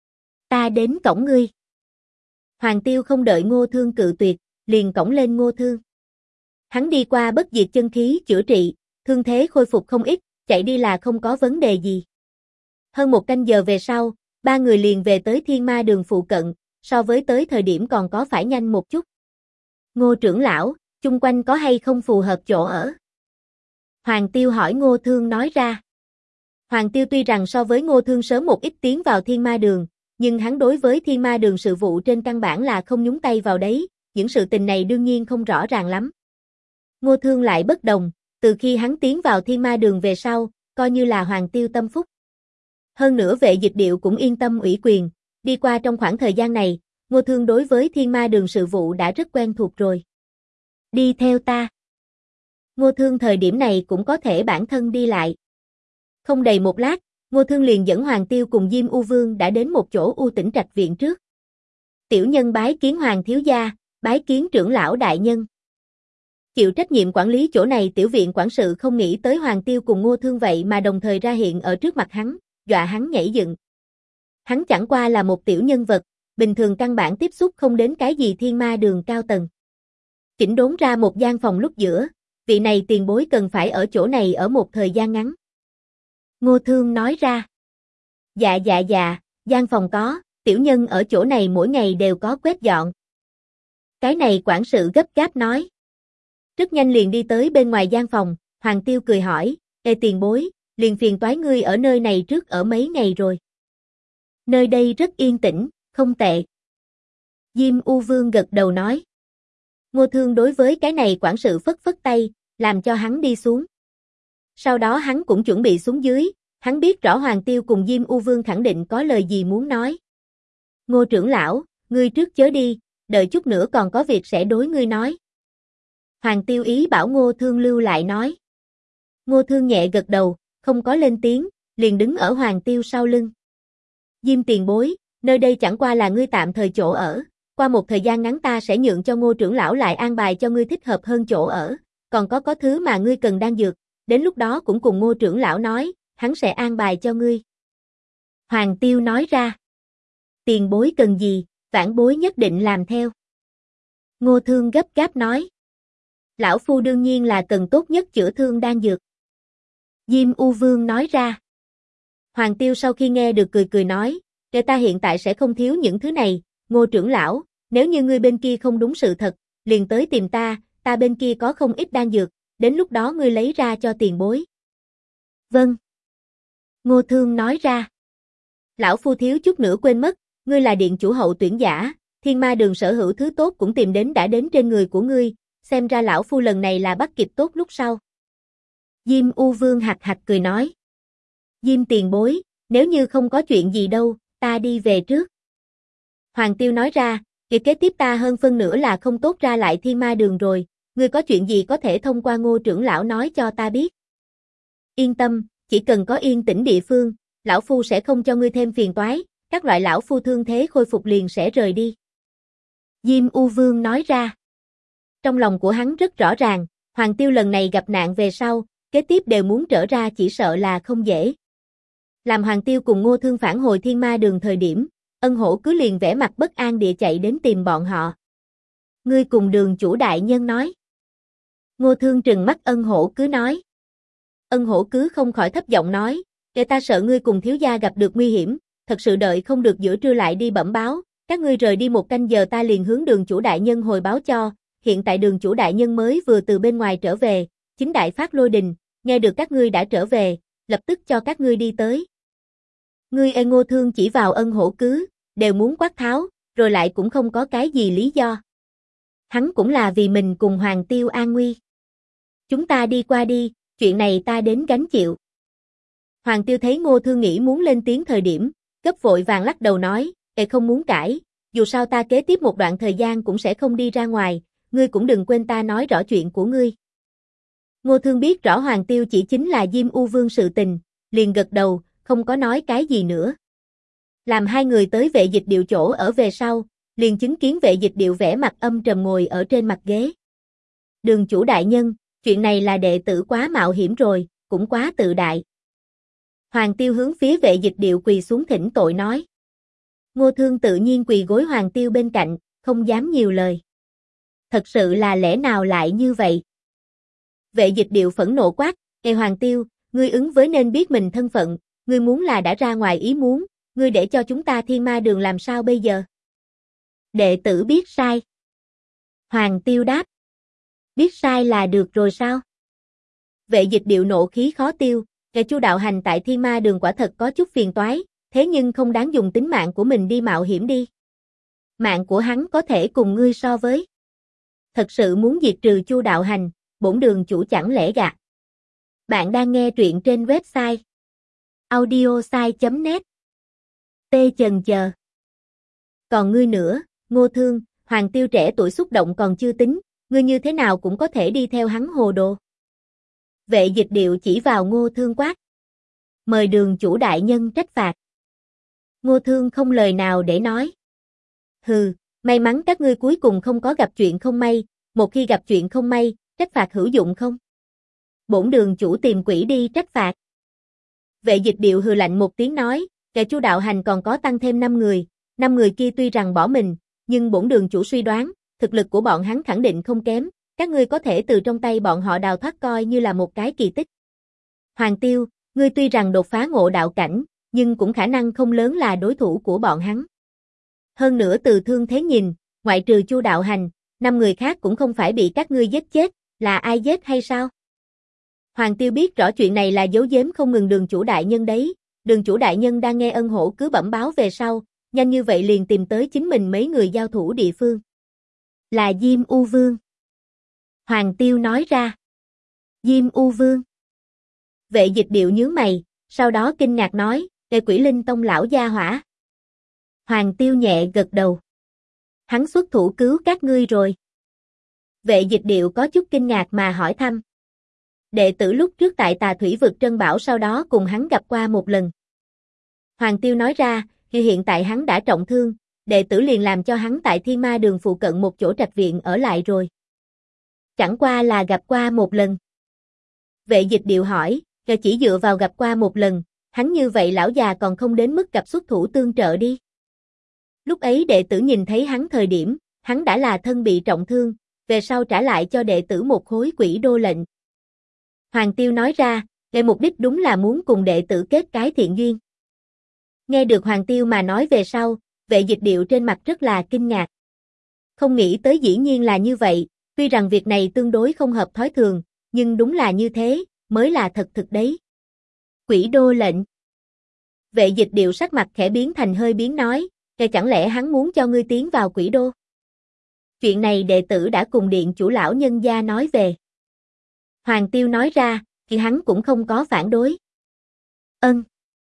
Ta đến cổng ngươi. Hoàng Tiêu không đợi Ngô Thương cự tuyệt, liền cổng lên Ngô Thương. Hắn đi qua bất diệt chân khí chữa trị, thương thế khôi phục không ít, chạy đi là không có vấn đề gì. Hơn một canh giờ về sau, ba người liền về tới Thiên Ma Đường phụ cận, so với tới thời điểm còn có phải nhanh một chút. Ngô trưởng lão, chung quanh có hay không phù hợp chỗ ở? Hoàng Tiêu hỏi Ngô Thương nói ra. Hoàng Tiêu tuy rằng so với Ngô Thương sớm một ít tiến vào Thiên Ma Đường, nhưng hắn đối với Thiên Ma Đường sự vụ trên căn bản là không nhúng tay vào đấy, những sự tình này đương nhiên không rõ ràng lắm. Ngô Thương lại bất đồng, từ khi hắn tiến vào Thiên Ma Đường về sau, coi như là Hoàng Tiêu tâm phúc. Hơn nữa Vệ Dịch Điệu cũng yên tâm ủy quyền, đi qua trong khoảng thời gian này, Ngô Thương đối với Thiên Ma Đường sự vụ đã rất quen thuộc rồi. Đi theo ta. Ngô Thương thời điểm này cũng có thể bản thân đi lại. Không đầy một lát, Ngô Thương liền dẫn Hoàng Tiêu cùng Diêm U Vương đã đến một chỗ U Tĩnh Trạch viện trước. Tiểu nhân bái kiến Hoàng thiếu gia, bái kiến trưởng lão đại nhân. Chịu trách nhiệm quản lý chỗ này tiểu viện quản sự không nghĩ tới Hoàng Tiêu cùng Ngô Thương vậy mà đồng thời ra hiện ở trước mặt hắn, dọa hắn nhảy dựng. Hắn chẳng qua là một tiểu nhân vật, bình thường căn bản tiếp xúc không đến cái gì Thiên Ma Đường cao tầng. Chỉnh đốn ra một gian phòng lúc giữa, vị này tiền bối cần phải ở chỗ này ở một thời gian ngắn. Ngô Thương nói ra. Dạ, gian phòng có, tiểu nhân ở chỗ này mỗi ngày đều có quét dọn. Cái này quản sự gấp gáp nói. Rất nhanh liền đi tới bên ngoài gian phòng, Hoàng Tiêu cười hỏi, ê tiền bối, liền phiền toái ngươi ở nơi này trước ở mấy ngày rồi. Nơi đây rất yên tĩnh, không tệ. Diêm U Vương gật đầu nói. Ngô Thương đối với cái này quản sự phất phất tay, làm cho hắn đi xuống. Sau đó hắn cũng chuẩn bị xuống dưới, hắn biết rõ Hoàng Tiêu cùng Diêm U Vương khẳng định có lời gì muốn nói. Ngô trưởng lão, ngươi trước chớ đi, đợi chút nữa còn có việc sẽ đối ngươi nói. Hoàng Tiêu ý bảo Ngô Thương lưu lại nói. Ngô Thương nhẹ gật đầu, không có lên tiếng, liền đứng ở Hoàng Tiêu sau lưng. Diêm tiền bối, nơi đây chẳng qua là ngươi tạm thời chỗ ở, qua một thời gian ngắn ta sẽ nhượng cho Ngô trưởng lão lại an bài cho ngươi thích hợp hơn chỗ ở, còn có thứ mà ngươi cần đan dược, đến lúc đó cũng cùng Ngô trưởng lão nói, hắn sẽ an bài cho ngươi. Hoàng Tiêu nói ra. Tiền bối cần gì, vãn bối nhất định làm theo. Ngô Thương gấp gáp nói. Lão phu đương nhiên là cần tốt nhất chữa thương đan dược. Diêm U Vương nói ra. Hoàng Tiêu sau khi nghe được cười cười nói, để ta hiện tại sẽ không thiếu những thứ này, Ngô trưởng lão, nếu như ngươi bên kia không đúng sự thật, liền tới tìm ta bên kia có không ít đan dược, đến lúc đó ngươi lấy ra cho tiền bối. Vâng. Ngô Thương nói ra. Lão phu thiếu chút nữa quên mất, ngươi là điện chủ hậu tuyển giả, Thiên Ma Đường sở hữu thứ tốt cũng tìm đến đã đến trên người của ngươi, xem ra lão phu lần này là bắt kịp tốt lúc sau. Diêm U Vương hạch hạch cười nói. Diêm tiền bối, nếu như không có chuyện gì đâu, ta đi về trước. Hoàng Tiêu nói ra, việc kế tiếp ta hơn phân nửa là không tốt ra lại Thiên Ma Đường rồi, ngươi có chuyện gì có thể thông qua Ngô trưởng lão nói cho ta biết. Yên tâm, chỉ cần có yên tĩnh địa phương, lão phu sẽ không cho ngươi thêm phiền toái, các loại lão phu thương thế khôi phục liền sẽ rời đi. Diêm U Vương nói ra. Trong lòng của hắn rất rõ ràng, Hoàng Tiêu lần này gặp nạn về sau, kế tiếp đều muốn trở ra chỉ sợ là không dễ. Làm Hoàng Tiêu cùng Ngô Thương phản hồi Thiên Ma Đường thời điểm, Ân Hổ cứ liền vẻ mặt bất an địa chạy đến tìm bọn họ. Ngươi cùng Đường chủ đại nhân nói. Ngô Thương trừng mắt Ân Hổ cứ nói. Ân Hổ cứ không khỏi thấp giọng nói, để ta sợ ngươi cùng thiếu gia gặp được nguy hiểm, thật sự đợi không được giữa trưa lại đi bẩm báo, các ngươi rời đi 1 canh giờ ta liền hướng Đường chủ đại nhân hồi báo cho, hiện tại Đường chủ đại nhân mới vừa từ bên ngoài trở về, chính đại phát lôi đình, nghe được các ngươi đã trở về, lập tức cho các ngươi đi tới. Ngươi Ngô Thương chỉ vào Ân Hổ cứ, đều muốn quát tháo, rồi lại cũng không có cái gì lý do. Hắn cũng là vì mình cùng Hoàng Tiêu an nguy. Chúng ta đi qua đi, chuyện này ta đến gánh chịu. Hoàng Tiêu thấy Ngô Thương nghĩ muốn lên tiếng thời điểm, gấp vội vàng lắc đầu nói, không muốn cãi, dù sao ta kế tiếp một đoạn thời gian cũng sẽ không đi ra ngoài, ngươi cũng đừng quên ta nói rõ chuyện của ngươi. Ngô Thương biết rõ Hoàng Tiêu chỉ chính là Diêm U Vương sự tình, liền gật đầu, không có nói cái gì nữa. Làm hai người tới Vệ Dịch Điệu chỗ ở về sau, liền chứng kiến Vệ Dịch Điệu vẻ mặt âm trầm ngồi ở trên mặt ghế. Đường chủ đại nhân, chuyện này là đệ tử quá mạo hiểm rồi, cũng quá tự đại. Hoàng Tiêu hướng phía Vệ Dịch Điệu quỳ xuống thỉnh tội nói. Ngô Thương tự nhiên quỳ gối Hoàng Tiêu bên cạnh, không dám nhiều lời. Thật sự là lẽ nào lại như vậy? Vệ Dịch Điệu phẫn nộ quát, Hoàng Tiêu, ngươi ứng với nên biết mình thân phận, ngươi muốn là đã ra ngoài ý muốn, ngươi để cho chúng ta Thiên Ma Đường làm sao bây giờ? Đệ tử biết sai. Hoàng Tiêu đáp. Biết sai là được rồi sao? Vệ Dịch Điệu nộ khí khó tiêu, Chu đạo hành tại Thiên Ma Đường quả thật có chút phiền toái, thế nhưng không đáng dùng tính mạng của mình đi mạo hiểm đi. Mạng của hắn có thể cùng ngươi so với. Thật sự muốn diệt trừ Chu đạo hành, bổn đường chủ chẳng lẽ gạt. Bạn đang nghe truyện trên website audiosai.net. T chần chờ. Còn ngươi nữa, Ngô Thương, Hoàng Tiêu trẻ tuổi xúc động còn chưa tính, ngươi như thế nào cũng có thể đi theo hắn hồ đồ. Vệ Dịch Điệu chỉ vào Ngô Thương quát. Mời đường chủ đại nhân trách phạt. Ngô Thương không lời nào để nói. Hừ, may mắn các ngươi cuối cùng không có gặp chuyện không may, một khi gặp chuyện không may, trách phạt hữu dụng không? Bổn đường chủ tìm quỷ đi trách phạt. Vệ Dịch Điệu hừ lạnh một tiếng nói, Chu đạo hành còn có tăng thêm 5 người, 5 người kia tuy rằng bỏ mình, nhưng bổn đường chủ suy đoán, thực lực của bọn hắn khẳng định không kém, các ngươi có thể từ trong tay bọn họ đào thoát coi như là một cái kỳ tích. Hoàng Tiêu, ngươi tuy rằng đột phá ngộ đạo cảnh, nhưng cũng khả năng không lớn là đối thủ của bọn hắn. Hơn nữa từ thương thế nhìn, ngoại trừ Chu đạo hành, 5 người khác cũng không phải bị các ngươi giết chết, là ai giết hay sao? Hoàng Tiêu biết rõ chuyện này là giấu giếm không ngừng đường chủ đại nhân đấy, đường chủ đại nhân đang nghe Ân Hổ cứ bẩm báo về sau, nhanh như vậy liền tìm tới chính mình mấy người giao thủ địa phương. Là Diêm U Vương. Hoàng Tiêu nói ra. Diêm U Vương. Vệ Dịch Điệu nhướng mày, sau đó kinh ngạc nói, Quỷ Linh Tông lão gia hỏa. Hoàng Tiêu nhẹ gật đầu. Hắn xuất thủ cứu các ngươi rồi. Vệ Dịch Điệu có chút kinh ngạc mà hỏi thăm. Đệ tử lúc trước tại Tà Thủy vực Trân Bảo sau đó cùng hắn gặp qua một lần. Hoàng Tiêu nói ra, hiện tại hắn đã trọng thương, đệ tử liền làm cho hắn tại Thiên Ma Đường phụ cận một chỗ trạch viện ở lại rồi. Chẳng qua là gặp qua một lần. Vệ Dịch Điệu hỏi, chỉ dựa vào gặp qua một lần, hắn như vậy lão già còn không đến mức gặp xuất thủ tương trợ đi. Lúc ấy đệ tử nhìn thấy hắn thời điểm, hắn đã là thân bị trọng thương, về sau trả lại cho đệ tử một khối quỷ đô lệnh. Hoàng Tiêu nói ra, mục đích đúng là muốn cùng đệ tử kết cái thiện duyên. Nghe được Hoàng Tiêu mà nói về sau, Vệ Dịch Điệu trên mặt rất là kinh ngạc. Không nghĩ tới dĩ nhiên là như vậy, tuy rằng việc này tương đối không hợp thói thường, nhưng đúng là như thế, mới là thật thực đấy. Quỷ đô lệnh. Vệ Dịch Điệu sắc mặt khẽ biến thành hơi biến nói, chẳng lẽ hắn muốn cho ngươi tiến vào quỷ đô? Chuyện này đệ tử đã cùng điện chủ lão nhân gia nói về. Hoàng Tiêu nói ra, thì hắn cũng không có phản đối. Ân.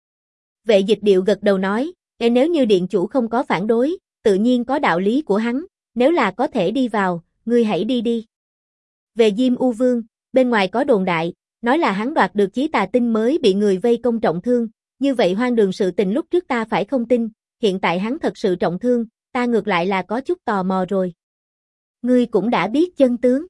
Vệ Dịch Điệu gật đầu nói, nếu như điện chủ không có phản đối, tự nhiên có đạo lý của hắn, nếu là có thể đi vào, ngươi hãy đi đi. Về Diêm U Vương, bên ngoài có đồn đại, nói là hắn đoạt được chí tà tinh mới bị người vây công trọng thương, như vậy hoang đường sự tình lúc trước ta phải không tin, hiện tại hắn thật sự trọng thương, ta ngược lại là có chút tò mò rồi. Ngươi cũng đã biết chân tướng.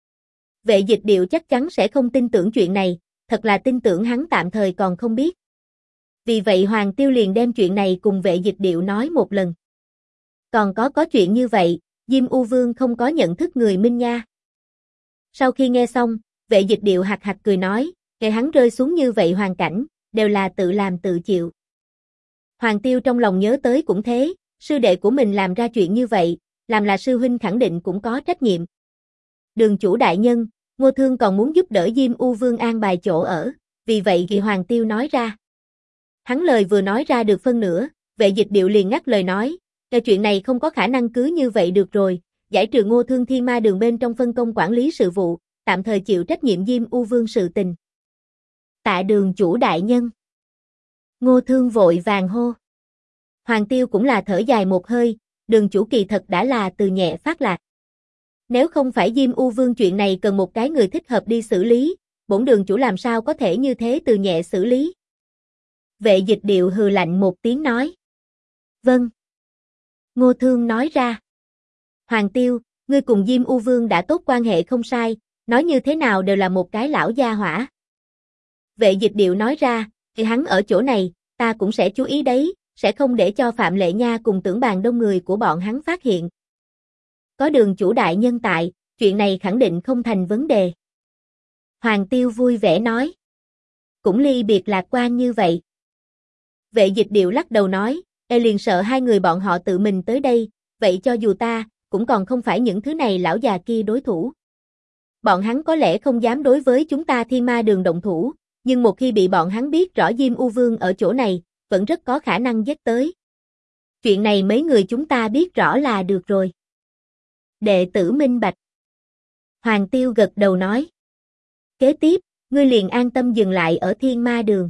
Vệ Dịch Điệu chắc chắn sẽ không tin tưởng chuyện này, thật là tin tưởng hắn tạm thời còn không biết. Vì vậy Hoàng Tiêu liền đem chuyện này cùng Vệ Dịch Điệu nói một lần. Còn có chuyện như vậy, Diêm U Vương không có nhận thức người Minh nha. Sau khi nghe xong, Vệ Dịch Điệu hạc hạc cười nói, ngày hắn rơi xuống như vậy hoàn cảnh, đều là tự làm tự chịu. Hoàng Tiêu trong lòng nhớ tới cũng thế, sư đệ của mình làm ra chuyện như vậy, làm là sư huynh khẳng định cũng có trách nhiệm. Đường chủ đại nhân, Ngô Thương còn muốn giúp đỡ Diêm U Vương an bài chỗ ở, vì vậy thì Hoàng Tiêu nói ra. Hắn lời vừa nói ra được phân nửa, Vệ Dịch Điệu liền ngắt lời nói, chuyện này không có khả năng cứ như vậy được rồi, giải trừ Ngô Thương Thiên Ma Đường bên trong phân công quản lý sự vụ, tạm thời chịu trách nhiệm Diêm U Vương sự tình. Tạ đường chủ đại nhân. Ngô Thương vội vàng hô. Hoàng Tiêu cũng là thở dài một hơi, đường chủ kỳ thật đã là từ nhẹ phát lạc. Nếu không phải Diêm U Vương chuyện này cần một cái người thích hợp đi xử lý, bổn đường chủ làm sao có thể như thế từ nhẹ xử lý. Vệ Dịch Điệu hừ lạnh một tiếng nói. Vâng. Ngô Thương nói ra. Hoàng Tiêu, ngươi cùng Diêm U Vương đã tốt quan hệ không sai, nói như thế nào đều là một cái lão gia hỏa. Vệ Dịch Điệu nói ra, thì hắn ở chỗ này, ta cũng sẽ chú ý đấy, sẽ không để cho Phạm Lệ Nha cùng Tưởng Bàn đông người của bọn hắn phát hiện. Có đường chủ đại nhân tại, chuyện này khẳng định không thành vấn đề. Hoàng Tiêu vui vẻ nói. Cũng ly biệt lạc quan như vậy. Vệ Dịch Điệu lắc đầu nói, liền sợ hai người bọn họ tự mình tới đây, vậy cho dù ta, cũng còn không phải những thứ này lão già kia đối thủ. Bọn hắn có lẽ không dám đối với chúng ta Thiên Ma Đường động thủ, nhưng một khi bị bọn hắn biết rõ Diêm U Vương ở chỗ này, vẫn rất có khả năng giết tới. Chuyện này mấy người chúng ta biết rõ là được rồi. Đệ tử minh bạch. Hoàng Tiêu gật đầu nói. Kế tiếp, ngươi liền an tâm dừng lại ở Thiên Ma Đường.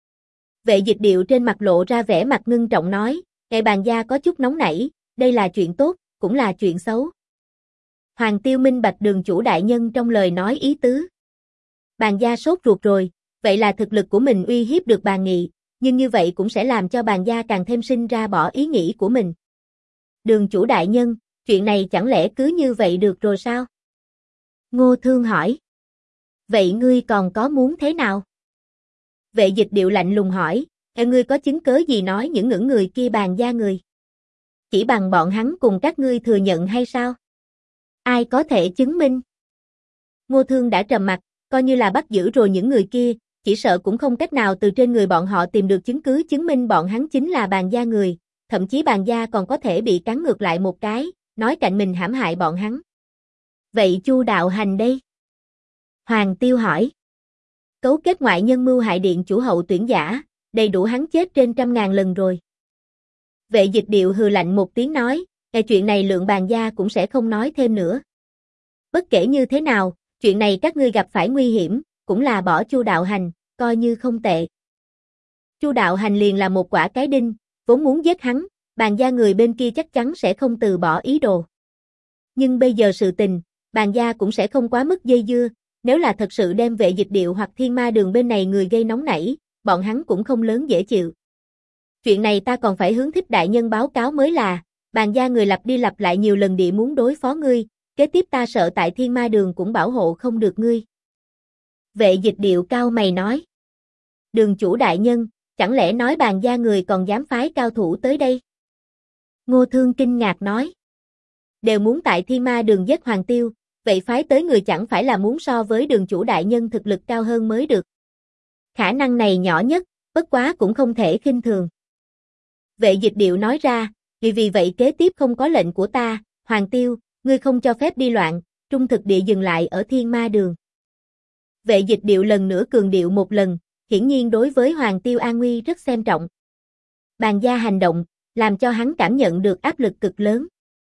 Vệ Dịch Điệu trên mặt lộ ra vẻ mặt ngưng trọng nói, ngài bàn gia có chút nóng nảy, đây là chuyện tốt, cũng là chuyện xấu. Hoàng Tiêu minh bạch đường chủ đại nhân trong lời nói ý tứ. Bàn gia sốt ruột rồi, vậy là thực lực của mình uy hiếp được bàn nghị, nhưng như vậy cũng sẽ làm cho bàn gia càng thêm sinh ra bỏ ý nghĩ của mình. Đường chủ đại nhân, chuyện này chẳng lẽ cứ như vậy được rồi sao? Ngô Thương hỏi. Vậy ngươi còn có muốn thế nào? Vệ Dịch Điệu lạnh lùng hỏi, ngươi có chứng cớ gì nói những người kia bàn gia người? Chỉ bằng bọn hắn cùng các ngươi thừa nhận hay sao? Ai có thể chứng minh? Ngô Thương đã trầm mặt, coi như là bắt giữ rồi những người kia, chỉ sợ cũng không cách nào từ trên người bọn họ tìm được chứng cứ chứng minh bọn hắn chính là bàn gia người, thậm chí bàn gia còn có thể bị cắn ngược lại một cái, nói cạnh mình hãm hại bọn hắn. Vậy Chu Đạo Hành đây? Hoàng Tiêu hỏi. Cấu kết ngoại nhân mưu hại điện chủ hậu tuyển giả, đầy đủ hắn chết trên 100.000 lần rồi. Vệ Dịch Điệu hừ lạnh một tiếng nói, chuyện này Lượng bàn gia cũng sẽ không nói thêm nữa. Bất kể như thế nào, chuyện này các ngươi gặp phải nguy hiểm, cũng là bỏ Chu Đạo Hành, coi như không tệ. Chu Đạo Hành liền là một quả cái đinh, vốn muốn giết hắn, bàn gia người bên kia chắc chắn sẽ không từ bỏ ý đồ. Nhưng bây giờ sự tình, bàn gia cũng sẽ không quá mức dây dưa, nếu là thật sự đem Vệ Dịch Điệu hoặc Thiên Ma Đường bên này người gây nóng nảy, bọn hắn cũng không lớn dễ chịu. Chuyện này ta còn phải hướng Thích đại nhân báo cáo mới là, bàn gia người lặp đi lặp lại nhiều lần địa muốn đối phó ngươi, kế tiếp ta sợ tại Thiên Ma Đường cũng bảo hộ không được ngươi. Vệ Dịch Điệu cau mày nói. Đường chủ đại nhân, chẳng lẽ nói Bàn gia người còn dám phái cao thủ tới đây? Ngô Thương kinh ngạc nói. Đều muốn tại Thiên Ma Đường giết Hoàng Tiêu, vậy phái tới người chẳng phải là muốn so với đường chủ đại nhân thực lực cao hơn mới được. Khả năng này nhỏ nhất, bất quá cũng không thể khinh thường. Vệ Dịch Điệu nói ra, vì vậy kế tiếp không có lệnh của ta, Hoàng Tiêu, ngươi không cho phép đi loạn, trung thực địa dừng lại ở Thiên Ma Đường. Vệ Dịch Điệu lần nữa cường điệu một lần, hiển nhiên đối với Hoàng Tiêu an nguy rất xem trọng. Bàn gia hành động, làm cho hắn cảm nhận được áp lực cực lớn.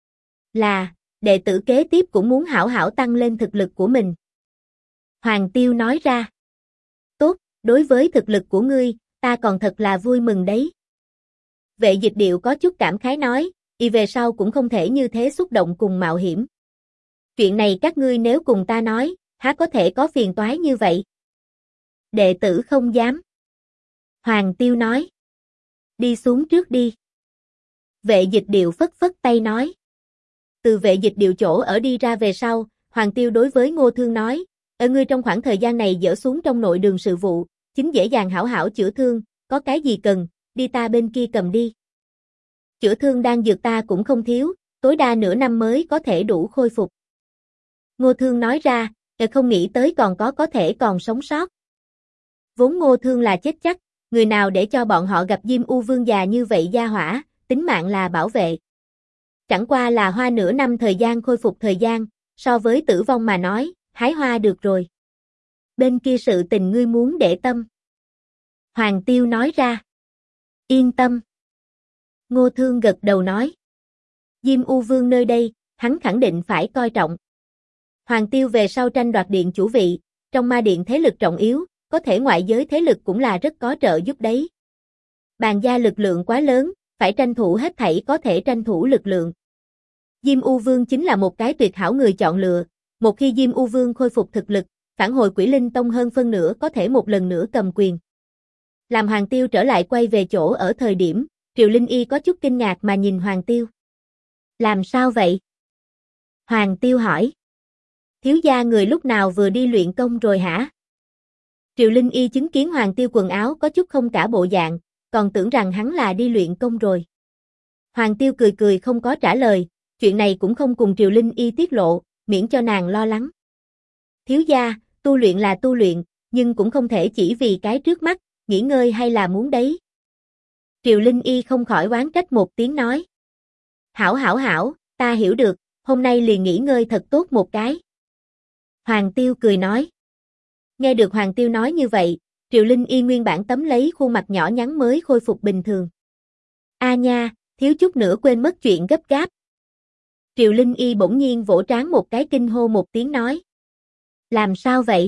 Là, đệ tử kế tiếp cũng muốn hảo hảo tăng lên thực lực của mình. Hoàng Tiêu nói ra. Tốt, đối với thực lực của ngươi, ta còn thật là vui mừng đấy. Vệ Dịch Điệu có chút cảm khái nói, về sau cũng không thể như thế xúc động cùng mạo hiểm. Chuyện này các ngươi nếu cùng ta nói, há có thể có phiền toái như vậy? Đệ tử không dám. Hoàng Tiêu nói. Đi xuống trước đi. Vệ Dịch Điệu phất phất tay nói. Từ Vệ Dịch Điệu chỗ ở đi ra về sau, Hoàng Tiêu đối với Ngô Thương nói, ở ngươi trong khoảng thời gian này dỡ xuống trong nội đường sự vụ, chính dễ dàng hảo hảo chữa thương, có cái gì cần, đi ta bên kia cầm đi. Chữa thương đan dược ta cũng không thiếu, tối đa nửa năm mới có thể đủ khôi phục. Ngô Thương nói ra, không nghĩ tới còn có thể còn sống sót. Vốn Ngô Thương là chết chắc, người nào để cho bọn họ gặp Diêm U Vương già như vậy gia hỏa, tính mạng là bảo vệ. Chẳng qua là hoa nửa năm thời gian khôi phục thời gian, so với tử vong mà nói, hái hoa được rồi. Bên kia sự tình ngươi muốn để tâm. Hoàng Tiêu nói ra. Yên tâm. Ngô Thương gật đầu nói. Diêm U Vương nơi đây, hắn khẳng định phải coi trọng. Hoàng Tiêu về sau tranh đoạt điện chủ vị, trong ma điện thế lực trọng yếu, có thể ngoại giới thế lực cũng là rất có trợ giúp đấy. Bàn gia lực lượng quá lớn, phải tranh thủ hết thảy có thể tranh thủ lực lượng. Diêm U Vương chính là một cái tuyệt hảo người chọn lựa, một khi Diêm U Vương khôi phục thực lực, phản hồi Quỷ Linh Tông hơn phân nửa có thể một lần nữa cầm quyền. Làm Hoàng Tiêu trở lại quay về chỗ ở thời điểm, Triệu Linh Y có chút kinh ngạc mà nhìn Hoàng Tiêu. Làm sao vậy? Hoàng Tiêu hỏi. Thiếu gia người lúc nào vừa đi luyện công rồi hả? Triệu Linh Y chứng kiến Hoàng Tiêu quần áo có chút không cả bộ dạng, còn tưởng rằng hắn là đi luyện công rồi. Hoàng Tiêu cười cười không có trả lời, chuyện này cũng không cùng Triệu Linh Y tiết lộ, miễn cho nàng lo lắng. Thiếu gia, tu luyện là tu luyện, nhưng cũng không thể chỉ vì cái trước mắt, nghỉ ngơi hay là muốn đấy. Triệu Linh Y không khỏi oán trách một tiếng nói. Hảo, ta hiểu được, hôm nay liền nghỉ ngơi thật tốt một cái. Hoàng Tiêu cười nói. Nghe được Hoàng Tiêu nói như vậy, Triệu Linh Y nguyên bản tấm lấy khuôn mặt nhỏ nhắn mới khôi phục bình thường. A nha, thiếu chút nữa quên mất chuyện gấp gáp. Triệu Linh Y bỗng nhiên vỗ trán một cái kinh hô một tiếng nói. Làm sao vậy?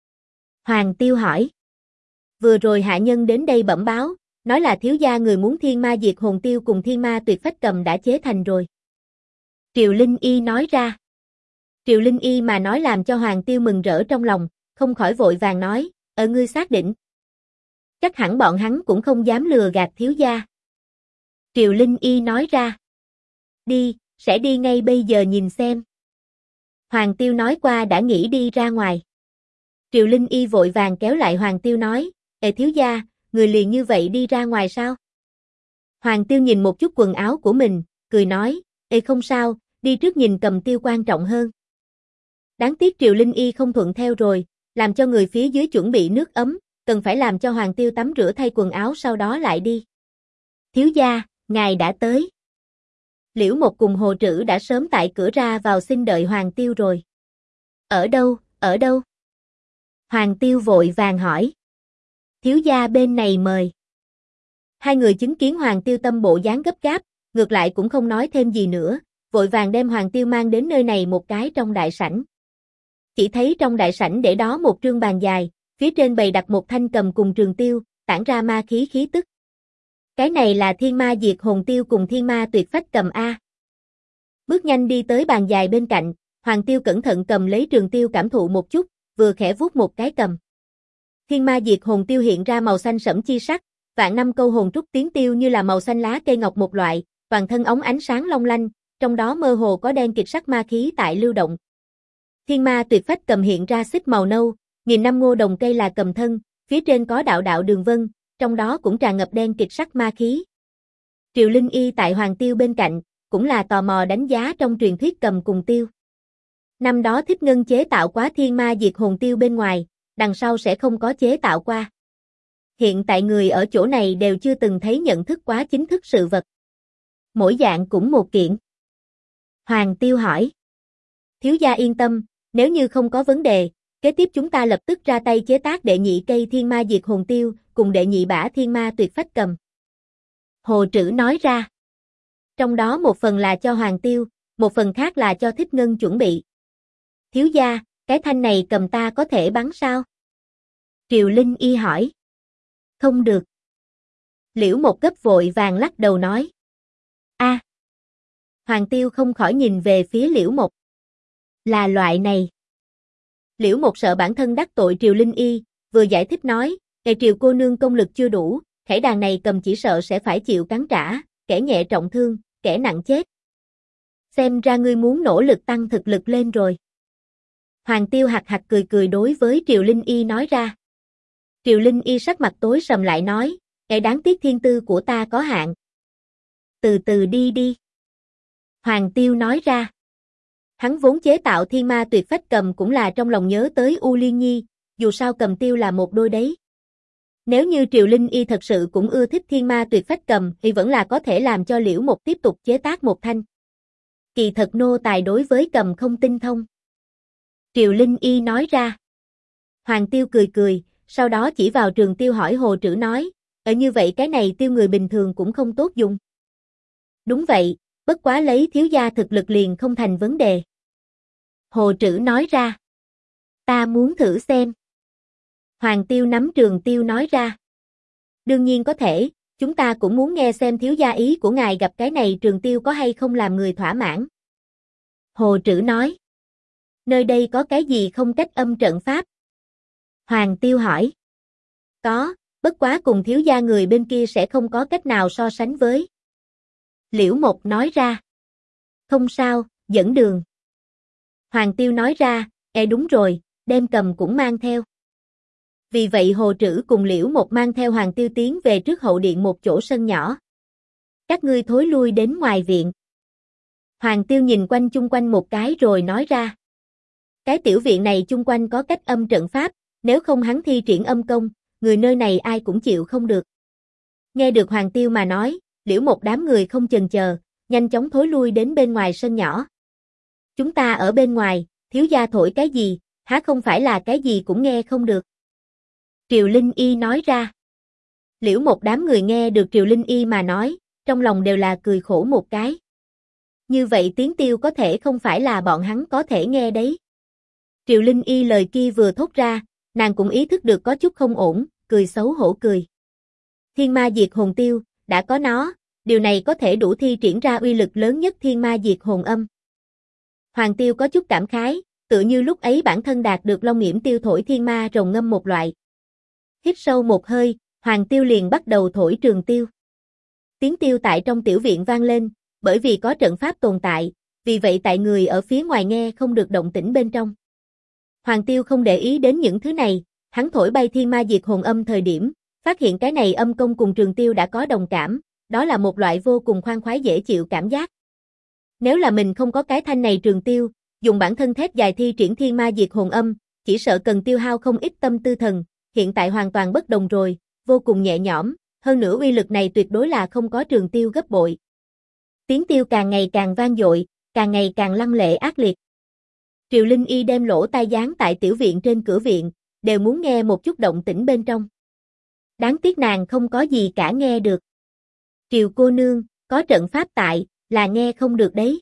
Hoàng Tiêu hỏi. Vừa rồi hạ nhân đến đây bẩm báo, nói là thiếu gia người muốn Thiên Ma Diệt Hồn Tiêu cùng Thiên Ma Tuyệt Phách Cầm đã chế thành rồi. Triệu Linh Y nói ra. Triệu Linh Y mà nói làm cho Hoàng Tiêu mừng rỡ trong lòng, không khỏi vội vàng nói, ngươi xác định. Chắc hẳn bọn hắn cũng không dám lừa gạt thiếu gia. Triệu Linh Y nói ra. Đi, sẽ đi ngay bây giờ nhìn xem. Hoàng Tiêu nói qua đã nghĩ đi ra ngoài. Triệu Linh Y vội vàng kéo lại Hoàng Tiêu nói, thiếu gia, người liền như vậy đi ra ngoài sao? Hoàng Tiêu nhìn một chút quần áo của mình, cười nói, không sao, đi trước nhìn Cầm Tiêu quan trọng hơn. Đáng tiếc Triệu Linh Y không thuận theo rồi, làm cho người phía dưới chuẩn bị nước ấm, cần phải làm cho Hoàng Tiêu tắm rửa thay quần áo sau đó lại đi. Thiếu gia, ngài đã tới. Liễu Một cùng Hồ Trữ đã sớm tại cửa ra vào xin đợi Hoàng Tiêu rồi. Ở đâu? Hoàng Tiêu vội vàng hỏi. Thiếu gia bên này mời. Hai người chứng kiến Hoàng Tiêu tâm bộ dáng gấp gáp, ngược lại cũng không nói thêm gì nữa, vội vàng đem Hoàng Tiêu mang đến nơi này một cái trong đại sảnh. Chỉ thấy trong đại sảnh để đó một trương bàn dài, phía trên bày đặt một thanh cầm cùng trường tiêu, tản ra ma khí tức. Cái này là Thiên Ma Diệt Hồn Tiêu cùng Thiên Ma Tuyệt Phách Cầm A. Bước nhanh đi tới bàn dài bên cạnh, Hoàng Tiêu cẩn thận cầm lấy trường tiêu cảm thụ một chút, vừa khẽ vuốt một cái cầm. Thiên Ma Diệt Hồn Tiêu hiện ra màu xanh sẫm chi sắc, vạn năm câu hồn trúc tiến tiêu như là màu xanh lá cây ngọc một loại, toàn thân óng ánh sáng long lanh, trong đó mơ hồ có đen kịt sắc ma khí tại lưu động. Thiên Ma Tuyệt Phách Cầm hiện ra xích màu nâu, Nghìn năm ngô đồng cây là cầm thân, phía trên có đạo đạo đường vân, trong đó cũng tràn ngập đen kịt sắc ma khí. Triều Linh Y tại Hoàng Tiêu bên cạnh, cũng là tò mò đánh giá trong truyền thuyết cầm cùng tiêu. Năm đó Thích Ngân chế tạo quá thiên ma diệt hồn tiêu bên ngoài, đằng sau sẽ không có chế tạo qua. Hiện tại người ở chỗ này đều chưa từng thấy nhận thức quá chính thức sự vật. Mỗi dạng cũng một kiện. Hoàng Tiêu hỏi. Thiếu gia yên tâm, nếu như không có vấn đề, kế tiếp chúng ta lập tức ra tay chế tác đệ nhị cây thiên ma diệt hồn tiêu, cùng đệ nhị bả thiên ma tuyệt phách cầm. Hồ Trữ nói ra. Trong đó một phần là cho Hoàng Tiêu, một phần khác là cho Thích Ngân chuẩn bị. Thiếu gia, cái thanh này cầm ta có thể bắn sao? Triều Linh Y hỏi. Không được. Liễu Một gấp vội vàng lắc đầu nói. A. Hoàng Tiêu không khỏi nhìn về phía Liễu Một. Là loại này. Liễu Một sợ bản thân đắc tội Triều Linh Y, vừa giải thích nói, Triều cô nương công lực chưa đủ, khải đàn này cầm chỉ sợ sẽ phải chịu cắn trả, kẻ nhẹ trọng thương, kẻ nặng chết. Xem ra ngươi muốn nỗ lực tăng thực lực lên rồi. Hoàng Tiêu hạc hạc cười cười đối với Triều Linh Y nói ra. Triều Linh Y sắc mặt tối sầm lại nói, đáng tiếc thiên tư của ta có hạn. Từ từ đi đi. Hoàng Tiêu nói ra. Hắn vốn chế tạo thiên ma tuyệt phách cầm cũng là trong lòng nhớ tới U Liên Nhi, dù sao cầm tiêu là một đôi đấy. Nếu như Triều Linh Y thật sự cũng ưa thích thiên ma tuyệt phách cầm thì vẫn là có thể làm cho Liễu Một tiếp tục chế tác một thanh. Kỳ thật nô tài đối với cầm không tinh thông. Triều Linh Y nói ra. Hoàng Tiêu cười cười, sau đó chỉ vào Trường Tiêu hỏi Hồ Trữ nói, như vậy cái này tiêu người bình thường cũng không tốt dùng. Đúng vậy, bất quá lấy thiếu gia thực lực liền không thành vấn đề. Hồ Trữ nói ra. Ta muốn thử xem. Hoàng Tiêu nắm Trường Tiêu nói ra. Đương nhiên có thể, chúng ta cũng muốn nghe xem thiếu gia ý của ngài gặp cái này Trường Tiêu có hay không làm người thỏa mãn. Hồ Trữ nói. Nơi đây có cái gì không cách âm trận pháp? Hoàng Tiêu hỏi. Có, bất quá cùng thiếu gia người bên kia sẽ không có cách nào so sánh với. Liễu Một nói ra. Không sao, dẫn đường. Hoàng Tiêu nói ra, đúng rồi, đem cầm cũng mang theo. Vì vậy Hồ Trữ cùng Liễu Một mang theo Hoàng Tiêu tiến về trước hậu điện một chỗ sân nhỏ. Các ngươi thối lui đến ngoài viện. Hoàng Tiêu nhìn quanh chung quanh một cái rồi nói ra. Cái tiểu viện này chung quanh có cách âm trận pháp, nếu không hắn thi triển âm công, người nơi này ai cũng chịu không được. Nghe được Hoàng Tiêu mà nói, Liễu Một đám người không chần chờ, nhanh chóng thối lui đến bên ngoài sân nhỏ. Chúng ta ở bên ngoài, thiếu gia thổi cái gì, há không phải là cái gì cũng nghe không được. Triều Linh Y nói ra. Liễu Một đám người nghe được Triều Linh Y mà nói, trong lòng đều là cười khổ một cái. Như vậy tiếng tiêu có thể không phải là bọn hắn có thể nghe đấy. Triều Linh Y lời kia vừa thốt ra, nàng cũng ý thức được có chút không ổn, cười xấu hổ cười. Thiên ma diệt hồn tiêu, đã có nó, điều này có thể đủ thi triển ra uy lực lớn nhất thiên ma diệt hồn âm. Hoàng Tiêu có chút cảm khái, tựa như lúc ấy bản thân đạt được Long Nghiễm Tiêu thổi thiên ma rồng ngâm một loại. Hít sâu một hơi, Hoàng Tiêu liền bắt đầu thổi trường tiêu. Tiếng tiêu tại trong tiểu viện vang lên, bởi vì có trận pháp tồn tại, vì vậy tại người ở phía ngoài nghe không được động tĩnh bên trong. Hoàng Tiêu không để ý đến những thứ này, hắn thổi bay thiên ma diệt hồn âm thời điểm, phát hiện cái này âm công cùng trường tiêu đã có đồng cảm, đó là một loại vô cùng khoan khoái dễ chịu cảm giác. Nếu là mình không có cái thanh này trường tiêu, dùng bản thân thép dài thi triển thiên ma diệt hồn âm, chỉ sợ cần tiêu hao không ít tâm tư thần, hiện tại hoàn toàn bất đồng rồi, vô cùng nhẹ nhõm, hơn nữa uy lực này tuyệt đối là không có trường tiêu gấp bội. Tiếng tiêu càng ngày càng vang dội, càng ngày càng lăng lệ ác liệt. Triều Linh Y đem lỗ tai dán tại tiểu viện trên cửa viện, đều muốn nghe một chút động tĩnh bên trong. Đáng tiếc nàng không có gì cả nghe được. Triều cô nương, có trận pháp tại, là nghe không được đấy.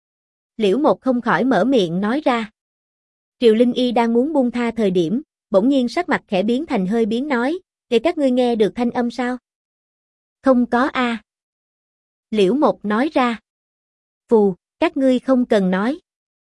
Liễu Một không khỏi mở miệng nói ra. Triều Linh Y đang muốn buông tha thời điểm, bỗng nhiên sắc mặt khẽ biến thành hơi biến nói, để các ngươi nghe được thanh âm sao? Không có a. Liễu Một nói ra. Phù, các ngươi không cần nói.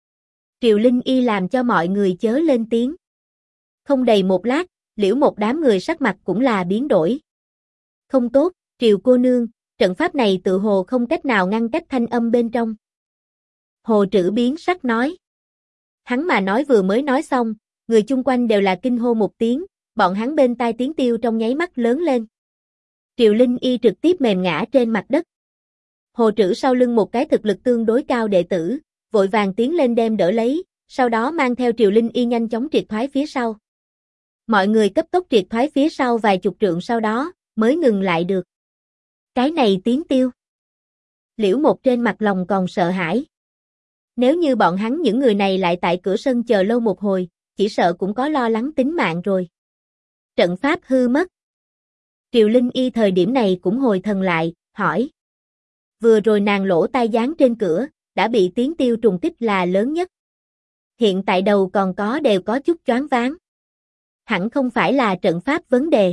Triều Linh Y làm cho mọi người chớ lên tiếng. Không đầy một lát, Liễu Một đám người sắc mặt cũng là biến đổi. Không tốt, Triều cô nương, trận pháp này tự hồ không cách nào ngăn cách thanh âm bên trong. Hồ Trữ biến sắc nói. Hắn mà nói vừa mới nói xong, người chung quanh đều là kinh hô một tiếng, bọn hắn bên tai tiếng Tiêu trong nháy mắt lớn lên. Triệu Linh Y trực tiếp mềm ngã trên mặt đất. Hồ Trữ sau lưng một cái thực lực tương đối cao đệ tử, vội vàng tiến lên đem đỡ lấy, sau đó mang theo Triệu Linh Y nhanh chóng triệt thoái phía sau. Mọi người cấp tốc triệt thoái phía sau vài chục trượng sau đó, mới ngừng lại được. Cái này tiếng Tiêu. Liễu Một trên mặt lòng còn sợ hãi. Nếu như bọn hắn những người này lại tại cửa sân chờ lâu một hồi, chỉ sợ cũng có lo lắng tính mạng rồi. Trận pháp hư mất. Triệu Linh Y thời điểm này cũng hồi thần lại, hỏi. Vừa rồi nàng lỗ tai dán trên cửa, đã bị tiếng Tiêu trùng kích là lớn nhất. Hiện tại đầu còn có đều có chút choáng váng. Hẳn không phải là trận pháp vấn đề.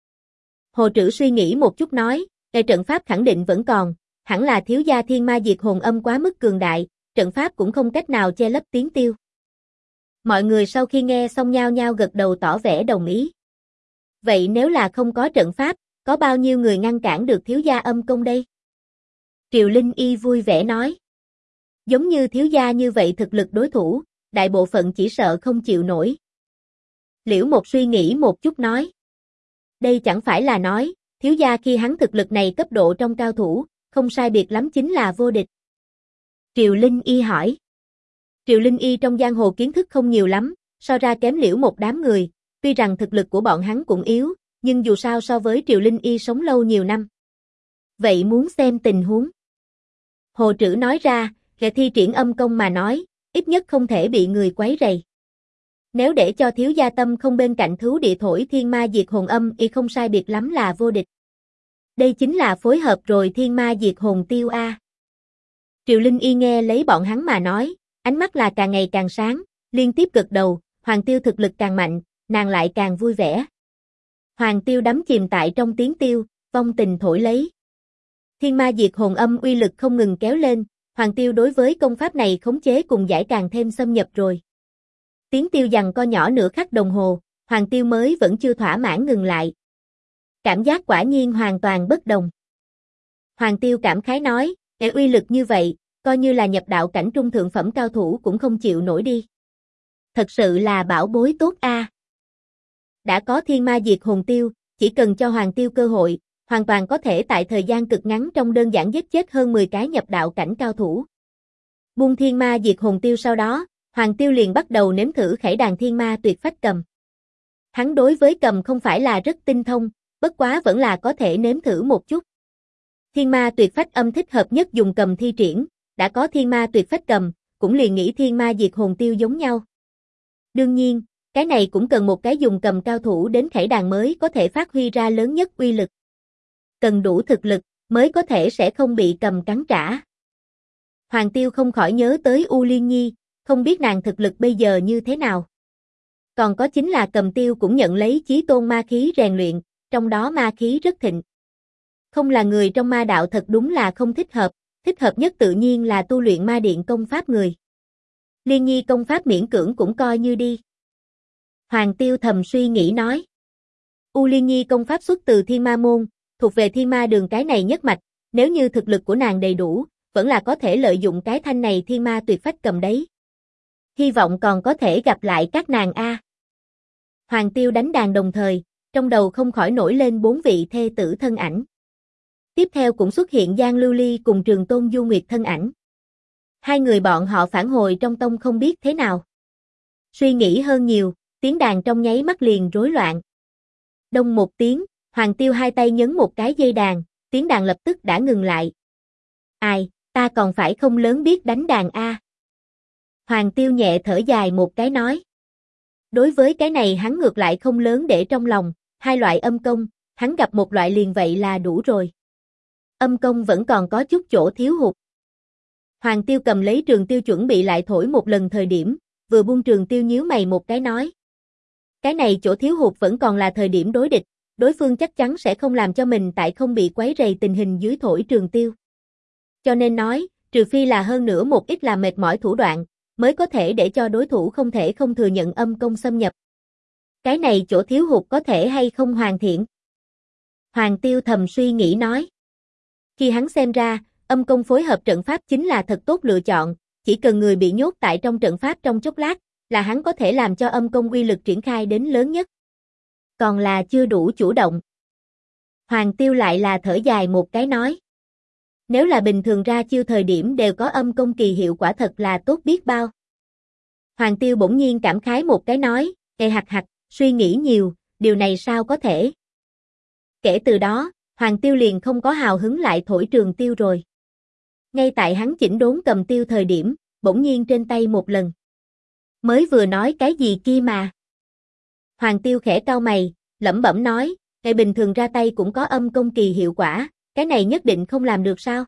Hồ Trữ suy nghĩ một chút nói, trận pháp khẳng định vẫn còn, hẳn là thiếu gia thiên ma diệt hồn âm quá mức cường đại, trận pháp cũng không cách nào che lấp tiếng Tiêu. Mọi người sau khi nghe xong nhao nhao gật đầu tỏ vẻ đồng ý. Vậy nếu là không có trận pháp, có bao nhiêu người ngăn cản được thiếu gia âm công đây? Triệu Linh Y vui vẻ nói. Giống như thiếu gia như vậy thực lực đối thủ, đại bộ phận chỉ sợ không chịu nổi. Liễu Một suy nghĩ một chút nói. Đây chẳng phải là nói, thiếu gia khi hắn thực lực này cấp độ trong cao thủ, không sai biệt lắm chính là vô địch. Triệu Linh Y hỏi. Triệu Linh Y trong giang hồ kiến thức không nhiều lắm, so ra kém Liễu Một đám người, tuy rằng thực lực của bọn hắn cũng yếu, nhưng dù sao so với Triệu Linh Y sống lâu nhiều năm. Vậy muốn xem tình huống. Hồ Trữ nói ra, kẻ thi triển âm công mà nói, ít nhất không thể bị người quấy rầy. Nếu để cho thiếu gia tâm không bên cạnh thú địa thổi thiên ma diệt hồn âm y không sai biệt lắm là vô địch. Đây chính là phối hợp rồi thiên ma diệt hồn tiêu a. Triệu Linh Y nghe lấy bọn hắn mà nói, ánh mắt là càng ngày càng sáng, liên tiếp gật đầu, Hoàng Tiêu thực lực càng mạnh, nàng lại càng vui vẻ. Hoàng Tiêu đắm chìm tại trong tiếng Tiêu, vong tình thổi lấy. Thiên ma diệt hồn âm uy lực không ngừng kéo lên, Hoàng Tiêu đối với công pháp này khống chế cùng giải càng thêm xâm nhập rồi. Tiếng Tiêu giằng co nhỏ nửa khắc đồng hồ, Hoàng Tiêu mới vẫn chưa thỏa mãn ngừng lại. Cảm giác quả nhiên hoàn toàn bất đồng. Hoàng Tiêu cảm khái nói, uy lực như vậy, coi như là nhập đạo cảnh trung thượng phẩm cao thủ cũng không chịu nổi đi. Thật sự là bảo bối tốt a. Đã có thiên ma diệt hồn tiêu, chỉ cần cho Hoàng Tiêu cơ hội, hoàn toàn có thể tại thời gian cực ngắn trong đơn giản giết chết hơn 10 cái nhập đạo cảnh cao thủ. Buông thiên ma diệt hồn tiêu sau đó, Hoàng Tiêu liền bắt đầu nếm thử khải đàn thiên ma tuyệt phách cầm. Hắn đối với cầm không phải là rất tinh thông, bất quá vẫn là có thể nếm thử một chút. Thiên ma tuyệt phách âm thích hợp nhất dùng cầm thi triển, đã có thiên ma tuyệt phách cầm, cũng liền nghĩ thiên ma diệt hồn tiêu giống nhau. Đương nhiên, cái này cũng cần một cái dùng cầm cao thủ đến khải đàn mới có thể phát huy ra lớn nhất uy lực. Cần đủ thực lực, mới có thể sẽ không bị cầm cắn trả. Hoàng Tiêu không khỏi nhớ tới U Liên Nhi, không biết nàng thực lực bây giờ như thế nào. Còn có chính là Cầm Tiêu cũng nhận lấy chí tôn ma khí rèn luyện, trong đó ma khí rất thịnh. Không là người trong ma đạo thật đúng là không thích hợp nhất tự nhiên là tu luyện ma điện công pháp người. Liên Nhi công pháp miễn cưỡng cũng coi như đi. Hoàng Tiêu thầm suy nghĩ nói. U Liên Nhi công pháp xuất từ Thiên Ma Môn, thuộc về Thiên Ma Đường cái này nhất mạch, nếu như thực lực của nàng đầy đủ, vẫn là có thể lợi dụng cái thanh này Thiên Ma tuyệt phách cầm đấy. Hy vọng còn có thể gặp lại các nàng a. Hoàng Tiêu đánh đàn đồng thời, trong đầu không khỏi nổi lên 4 vị thê tử thân ảnh. Tiếp theo cũng xuất hiện Giang Lưu Ly cùng Trường Tôn Du Nguyệt thân ảnh. Hai người bọn họ phản hồi trong tông không biết thế nào. Suy nghĩ hơn nhiều, tiếng đàn trong nháy mắt liền rối loạn. Đông một tiếng, Hoàng Tiêu hai tay nhấn một cái dây đàn, tiếng đàn lập tức đã ngừng lại. Ai, ta còn phải không lớn biết đánh đàn a. Hoàng Tiêu nhẹ thở dài một cái nói. Đối với cái này hắn ngược lại không lớn để trong lòng, hai loại âm công, hắn gặp một loại liền vậy là đủ rồi. Âm công vẫn còn có chút chỗ thiếu hụt. Hoàng Tiêu cầm lấy trường tiêu chuẩn bị lại thổi một lần thời điểm, vừa buông trường tiêu nhíu mày một cái nói. Cái này chỗ thiếu hụt vẫn còn là thời điểm đối địch, đối phương chắc chắn sẽ không làm cho mình tại không bị quấy rầy tình hình dưới thổi trường tiêu. Cho nên nói, trừ phi là hơn nữa một ít là mệt mỏi thủ đoạn, mới có thể để cho đối thủ không thể không thừa nhận âm công xâm nhập. Cái này chỗ thiếu hụt có thể hay không hoàn thiện? Hoàng Tiêu thầm suy nghĩ nói. Khi hắn xem ra, âm công phối hợp trận pháp chính là thật tốt lựa chọn, chỉ cần người bị nhốt tại trong trận pháp trong chốc lát, là hắn có thể làm cho âm công uy lực triển khai đến lớn nhất. Còn là chưa đủ chủ động. Hoàng Tiêu lại là thở dài một cái nói. Nếu là bình thường ra chiêu thời điểm đều có âm công kỳ hiệu quả thật là tốt biết bao. Hoàng Tiêu bỗng nhiên cảm khái một cái nói, hặc hặc, suy nghĩ nhiều, điều này sao có thể. Kể từ đó, Hoàng Tiêu liền không có hào hứng lại thổi trường tiêu rồi. Ngay tại hắn chỉnh đốn cầm tiêu thời điểm, bỗng nhiên trên tay một lần. Mới vừa nói cái gì kia mà. Hoàng Tiêu khẽ cau mày, lẩm bẩm nói, ngày bình thường ra tay cũng có âm công kỳ hiệu quả, cái này nhất định không làm được sao?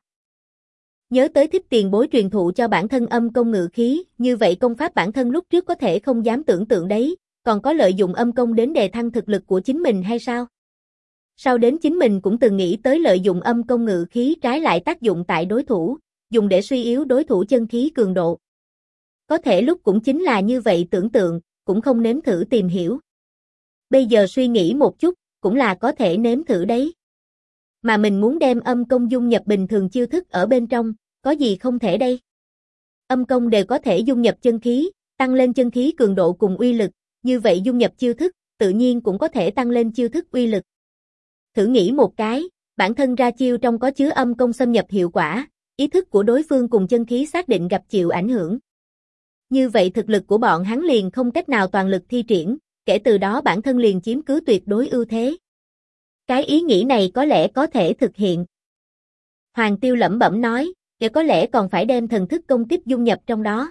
Nhớ tới Thích tiền bối truyền thụ cho bản thân âm công ngự khí, như vậy công pháp bản thân lúc trước có thể không dám tưởng tượng đấy, còn có lợi dụng âm công đến đề thăng thực lực của chính mình hay sao? Sau đến chính mình cũng từng nghĩ tới lợi dụng âm công ngự khí trái lại tác dụng tại đối thủ, dùng để suy yếu đối thủ chân khí cường độ. Có thể lúc cũng chính là như vậy tưởng tượng, cũng không nếm thử tìm hiểu. Bây giờ suy nghĩ một chút, cũng là có thể nếm thử đấy. Mà mình muốn đem âm công dung nhập bình thường chiêu thức ở bên trong, có gì không thể đây? Âm công đều có thể dung nhập chân khí, tăng lên chân khí cường độ cùng uy lực, như vậy dung nhập chiêu thức, tự nhiên cũng có thể tăng lên chiêu thức uy lực. Thử nghĩ một cái, bản thân ra chiêu trong có chứa âm công xâm nhập hiệu quả, ý thức của đối phương cùng chân khí xác định gặp chịu ảnh hưởng. Như vậy thực lực của bọn hắn liền không cách nào toàn lực thi triển, kể từ đó bản thân liền chiếm cứ tuyệt đối ưu thế. Cái ý nghĩ này có lẽ có thể thực hiện. Hoàng Tiêu lẩm bẩm nói, để có lẽ còn phải đem thần thức công kích dung nhập trong đó.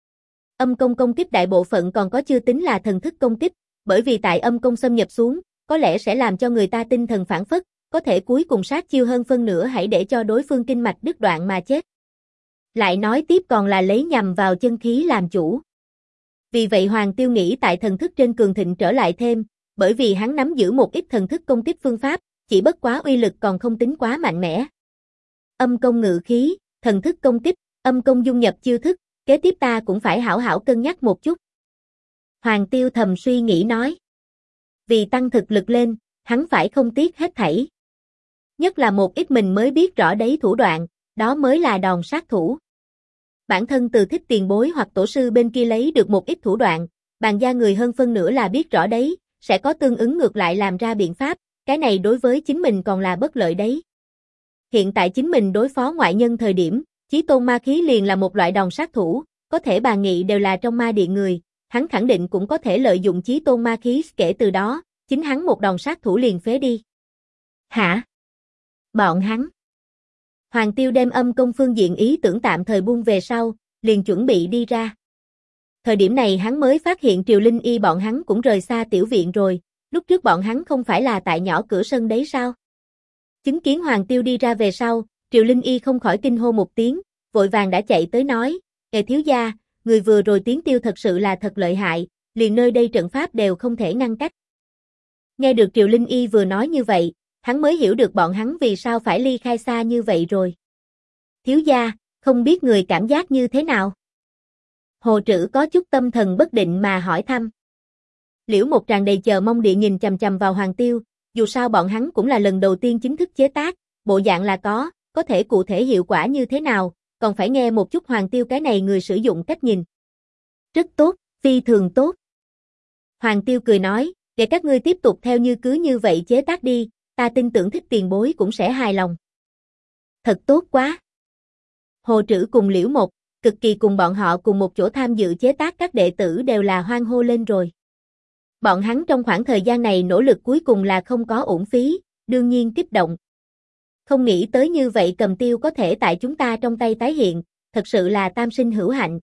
Âm công công kích đại bộ phận còn có chưa tính là thần thức công kích, bởi vì tại âm công xâm nhập xuống, có lẽ sẽ làm cho người ta tinh thần phản phất, có thể cuối cùng sát chiêu hơn phân nửa hãy để cho đối phương kinh mạch đứt đoạn mà chết. Lại nói tiếp còn là lấy nhằm vào chân khí làm chủ. Vì vậy Hoàng Tiêu nghĩ tại thần thức trên cường thịnh trở lại thêm, bởi vì hắn nắm giữ một ít thần thức công kích phương pháp, chỉ bất quá uy lực còn không tính quá mạnh mẽ. Âm công ngự khí, thần thức công kích, âm công dung nhập chiêu thức, kế tiếp ta cũng phải hảo hảo cân nhắc một chút. Hoàng Tiêu thầm suy nghĩ nói. Vì tăng thực lực lên, hắn phải không tiếc hết thảy. Nhất là một ít mình mới biết rõ đấy thủ đoạn, đó mới là đòn sát thủ. Bản thân từ Thích tiền bối hoặc tổ sư bên kia lấy được một ít thủ đoạn, bàn gia người hơn phân nửa là biết rõ đấy, sẽ có tương ứng ngược lại làm ra biện pháp, cái này đối với chính mình còn là bất lợi đấy. Hiện tại chính mình đối phó ngoại nhân thời điểm, chí tôn ma khí liền là một loại đòn sát thủ, có thể bàn nghị đều là trong ma điện người, hắn khẳng định cũng có thể lợi dụng chí tôn ma khí, kể từ đó, chính hắn một đòn sát thủ liền phế đi. Hả? Bọn hắn. Hoàng Tiêu đem âm công phương diện ý tưởng tạm thời buông về sau, liền chuẩn bị đi ra. Thời điểm này hắn mới phát hiện Triều Linh Y bọn hắn cũng rời xa tiểu viện rồi, lúc trước bọn hắn không phải là tại nhỏ cửa sân đấy sao? Chứng kiến Hoàng Tiêu đi ra về sau, Triều Linh Y không khỏi kinh hô một tiếng, vội vàng đã chạy tới nói, thiếu gia, người vừa rồi tiếng tiêu thật sự là thật lợi hại, liền nơi đây trận pháp đều không thể ngăn cách. Nghe được Triều Linh Y vừa nói như vậy, hắn mới hiểu được bọn hắn vì sao phải ly khai xa như vậy rồi. Thiếu gia, không biết người cảm giác như thế nào? Hồ Trữ có chút tâm thần bất định mà hỏi thăm. Liễu Một tràn đầy chờ mong địa nhìn chằm chằm vào Hoàng Tiêu, dù sao bọn hắn cũng là lần đầu tiên chính thức chế tác, bộ dạng là có thể cụ thể hiệu quả như thế nào, còn phải nghe một chút Hoàng Tiêu cái này người sử dụng cách nhìn. Rất tốt, phi thường tốt. Hoàng Tiêu cười nói, để các ngươi tiếp tục theo cứ như vậy chế tác đi, ta tin tưởng Thích tiền bối cũng sẽ hài lòng. Thật tốt quá. Hồ Trữ cùng Liễu Một, cực kỳ cùng bọn họ cùng một chỗ tham dự chế tác các đệ tử đều là hoan hô lên rồi. Bọn hắn trong khoảng thời gian này nỗ lực cuối cùng là không có uổng phí, đương nhiên kích động. Không nghĩ tới như vậy cầm tiêu có thể tại chúng ta trong tay tái hiện, thật sự là tam sinh hữu hạnh.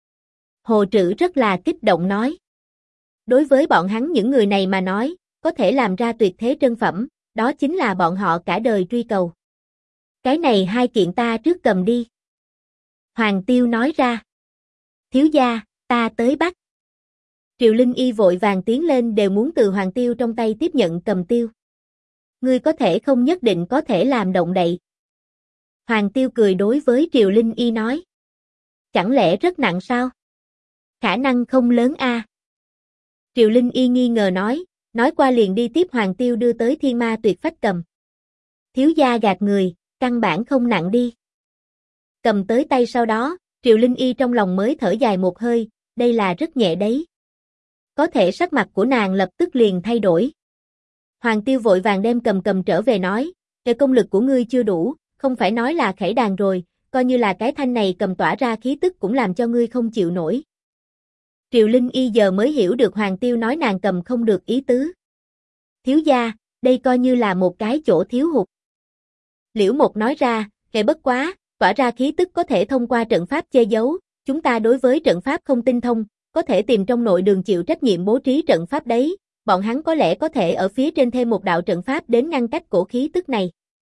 Hồ Trữ rất là kích động nói. Đối với bọn hắn những người này mà nói, có thể làm ra tuyệt thế trân phẩm, đó chính là bọn họ cả đời truy cầu. Cái này hai kiện ta trước cầm đi. Hoàng Tiêu nói ra. Thiếu gia, ta tới bắt. Triều Linh Y vội vàng tiến lên đều muốn từ Hoàng Tiêu trong tay tiếp nhận cầm tiêu. Ngươi có thể không nhất định có thể làm động đậy. Hoàng Tiêu cười đối với Triều Linh Y nói. Chẳng lẽ rất nặng sao? Khả năng không lớn a. Triều Linh Y nghi ngờ nói qua liền đi tiếp Hoàng Tiêu đưa tới Thiên Ma Tuyệt Phách cầm. Thiếu gia gạt người, căn bản không nặng đi. Cầm tới tay sau đó, Triều Linh Y trong lòng mới thở dài một hơi, đây là rất nhẹ đấy. Có thể sắc mặt của nàng lập tức liền thay đổi. Hoàng Tiêu vội vàng đem cầm trở về nói, cái công lực của ngươi chưa đủ, không phải nói là khẩy đàn rồi, coi như là cái thanh này cầm tỏa ra khí tức cũng làm cho ngươi không chịu nổi. Triều Linh Y giờ mới hiểu được Hoàng Tiêu nói nàng cầm không được ý tứ. Thiếu gia, đây coi như là một cái chỗ thiếu hụt. Liễu Một nói ra, cái bất quá, tỏa ra khí tức có thể thông qua trận pháp che giấu, chúng ta đối với trận pháp không tinh thông, có thể tìm trong nội đường chịu trách nhiệm bố trí trận pháp đấy, bọn hắn có lẽ có thể ở phía trên thêm một đạo trận pháp đến ngăn cách cổ khí tức này.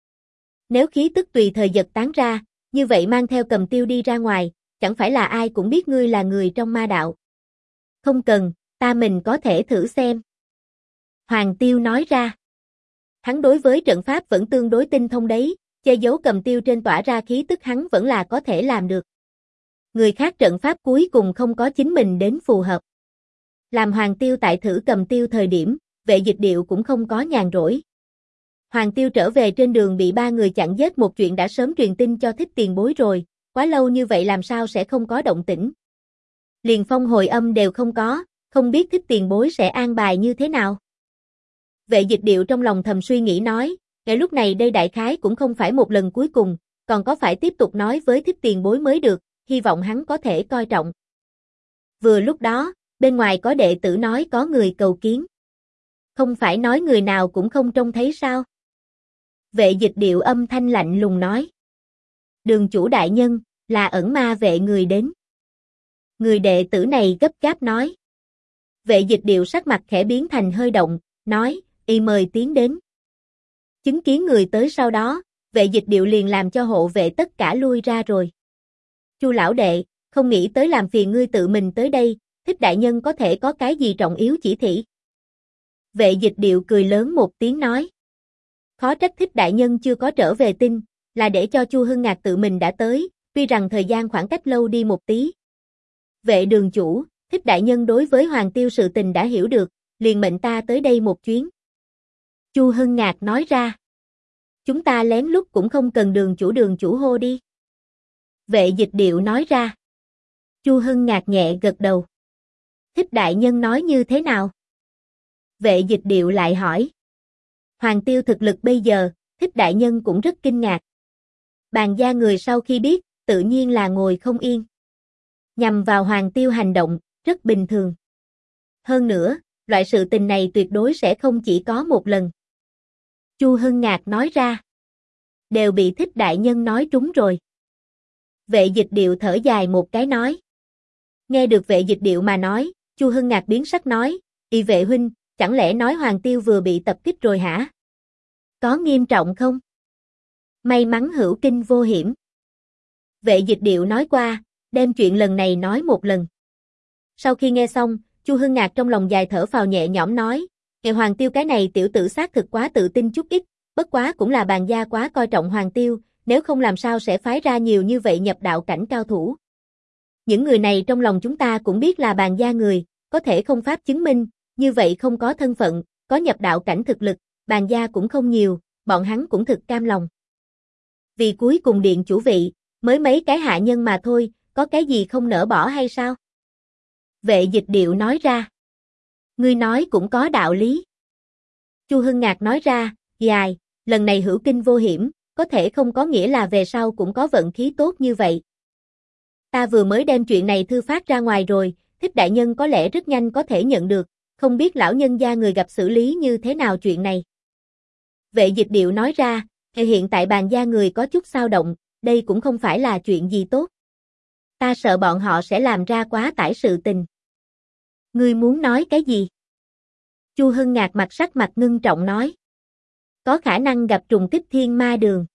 Nếu khí tức tùy thời giật tán ra, như vậy mang theo Cầm Tiêu đi ra ngoài, chẳng phải là ai cũng biết ngươi là người trong ma đạo. Không cần, ta mình có thể thử xem. Hoàng Tiêu nói ra. Hắn đối với trận pháp vẫn tương đối tinh thông đấy, che giấu Cầm Tiêu trên tỏa ra khí tức hắn vẫn là có thể làm được. Người khác trận pháp cuối cùng không có chính mình đến phù hợp. Làm Hoàng Tiêu tại thử Cầm Tiêu thời điểm, Vệ Dịch Điệu cũng không có nhàn rỗi. Hoàng Tiêu trở về trên đường bị ba người chặn giết một chuyện đã sớm truyền tin cho Thích Tiền Bối rồi, quá lâu như vậy làm sao sẽ không có động tĩnh. Liền phong hồi âm đều không có, không biết Thích Tiền Bối sẽ an bài như thế nào. Vệ Dịch Điệu trong lòng thầm suy nghĩ nói, ngay lúc này đây đại khái cũng không phải một lần cuối cùng, còn có phải tiếp tục nói với Thích Tiền Bối mới được, hy vọng hắn có thể coi trọng. Vừa lúc đó, bên ngoài có đệ tử nói có người cầu kiến. Không phải nói người nào cũng không trông thấy sao? Vệ Dịch Điệu âm thanh lạnh lùng nói. Đường chủ đại nhân, là ẩn ma vệ người đến. Người đệ tử này gấp gáp nói. Vệ Dịch Điệu sắc mặt khẽ biến thành hơi động, nói, y mời tiến đến. Chứng kiến người tới sau đó, Vệ Dịch Điệu liền làm cho hộ vệ tất cả lui ra rồi. Chu lão đệ, không nghĩ tới làm phiền ngươi tự mình tới đây, Thích đại nhân có thể có cái gì trọng yếu chỉ thị. Vệ Dịch Điệu cười lớn một tiếng nói. Khó trách Thích đại nhân chưa có trở về tin, là để cho Chu Hưng Ngạc tự mình đã tới, tuy rằng thời gian khoảng cách lâu đi một tí. Vệ đường chủ, Thích đại nhân đối với Hoàng Tiêu sự tình đã hiểu được, liền mệnh ta tới đây một chuyến. Chu Hưng Ngạc nói ra. Chúng ta lén lút cũng không cần đường chủ hô đi. Vệ Dịch Điệu nói ra. Chu Hưng Ngạc nhẹ gật đầu. Thích đại nhân nói như thế nào? Vệ Dịch Điệu lại hỏi. Hoàng Tiêu thực lực bây giờ, Thích đại nhân cũng rất kinh ngạc. Bàn gia người sau khi biết, tự nhiên là ngồi không yên. Nhằm vào Hoàng Tiêu hành động, rất bình thường. Hơn nữa, loại sự tình này tuyệt đối sẽ không chỉ có một lần. Chu Hưng Ngạc nói ra. Đều bị Thích đại nhân nói trúng rồi. Vệ Dịch Điệu thở dài một cái nói. Nghe được Vệ Dịch Điệu mà nói, Chu Hưng Ngạc biến sắc nói, Y vệ huynh, chẳng lẽ nói Hoàng Tiêu vừa bị tập kích rồi hả? Có nghiêm trọng không? May mắn hữu kinh vô hiểm. Vệ Dịch Điệu nói qua, đem chuyện lần này nói một lần. Sau khi nghe xong, Chu Hưng Ngạc trong lòng dài thở phào nhẹ nhõm nói, ngày Hoàng Tiêu cái này tiểu tử xác thực quá tự tin chút ít, bất quá cũng là bàn gia quá coi trọng Hoàng Tiêu, nếu không làm sao sẽ phái ra nhiều như vậy nhập đạo cảnh cao thủ. Những người này trong lòng chúng ta cũng biết là bàn gia người, có thể không pháp chứng minh, như vậy không có thân phận, có nhập đạo cảnh thực lực, bàn gia cũng không nhiều, bọn hắn cũng thực cam lòng. Vì cuối cùng điện chủ vị, mới mấy cái hạ nhân mà thôi, có cái gì không nỡ bỏ hay sao? Vệ Dịch Điệu nói ra. Ngươi nói cũng có đạo lý. Chu Hưng Ngạc nói ra, dài, lần này hữu kinh vô hiểm, có thể không có nghĩa là về sau cũng có vận khí tốt như vậy. Ta vừa mới đem chuyện này thư phát ra ngoài rồi, Thích đại nhân có lẽ rất nhanh có thể nhận được, không biết lão nhân gia người gặp xử lý như thế nào chuyện này. Vệ Dịch Điệu nói ra, hiện tại bàn gia người có chút xao động, đây cũng không phải là chuyện gì tốt. Ta sợ bọn họ sẽ làm ra quá tải sự tình. Ngươi muốn nói cái gì? Chu Hưng Ngạc sắc mặt ngưng trọng nói. Có khả năng gặp trùng kích thiên ma đường.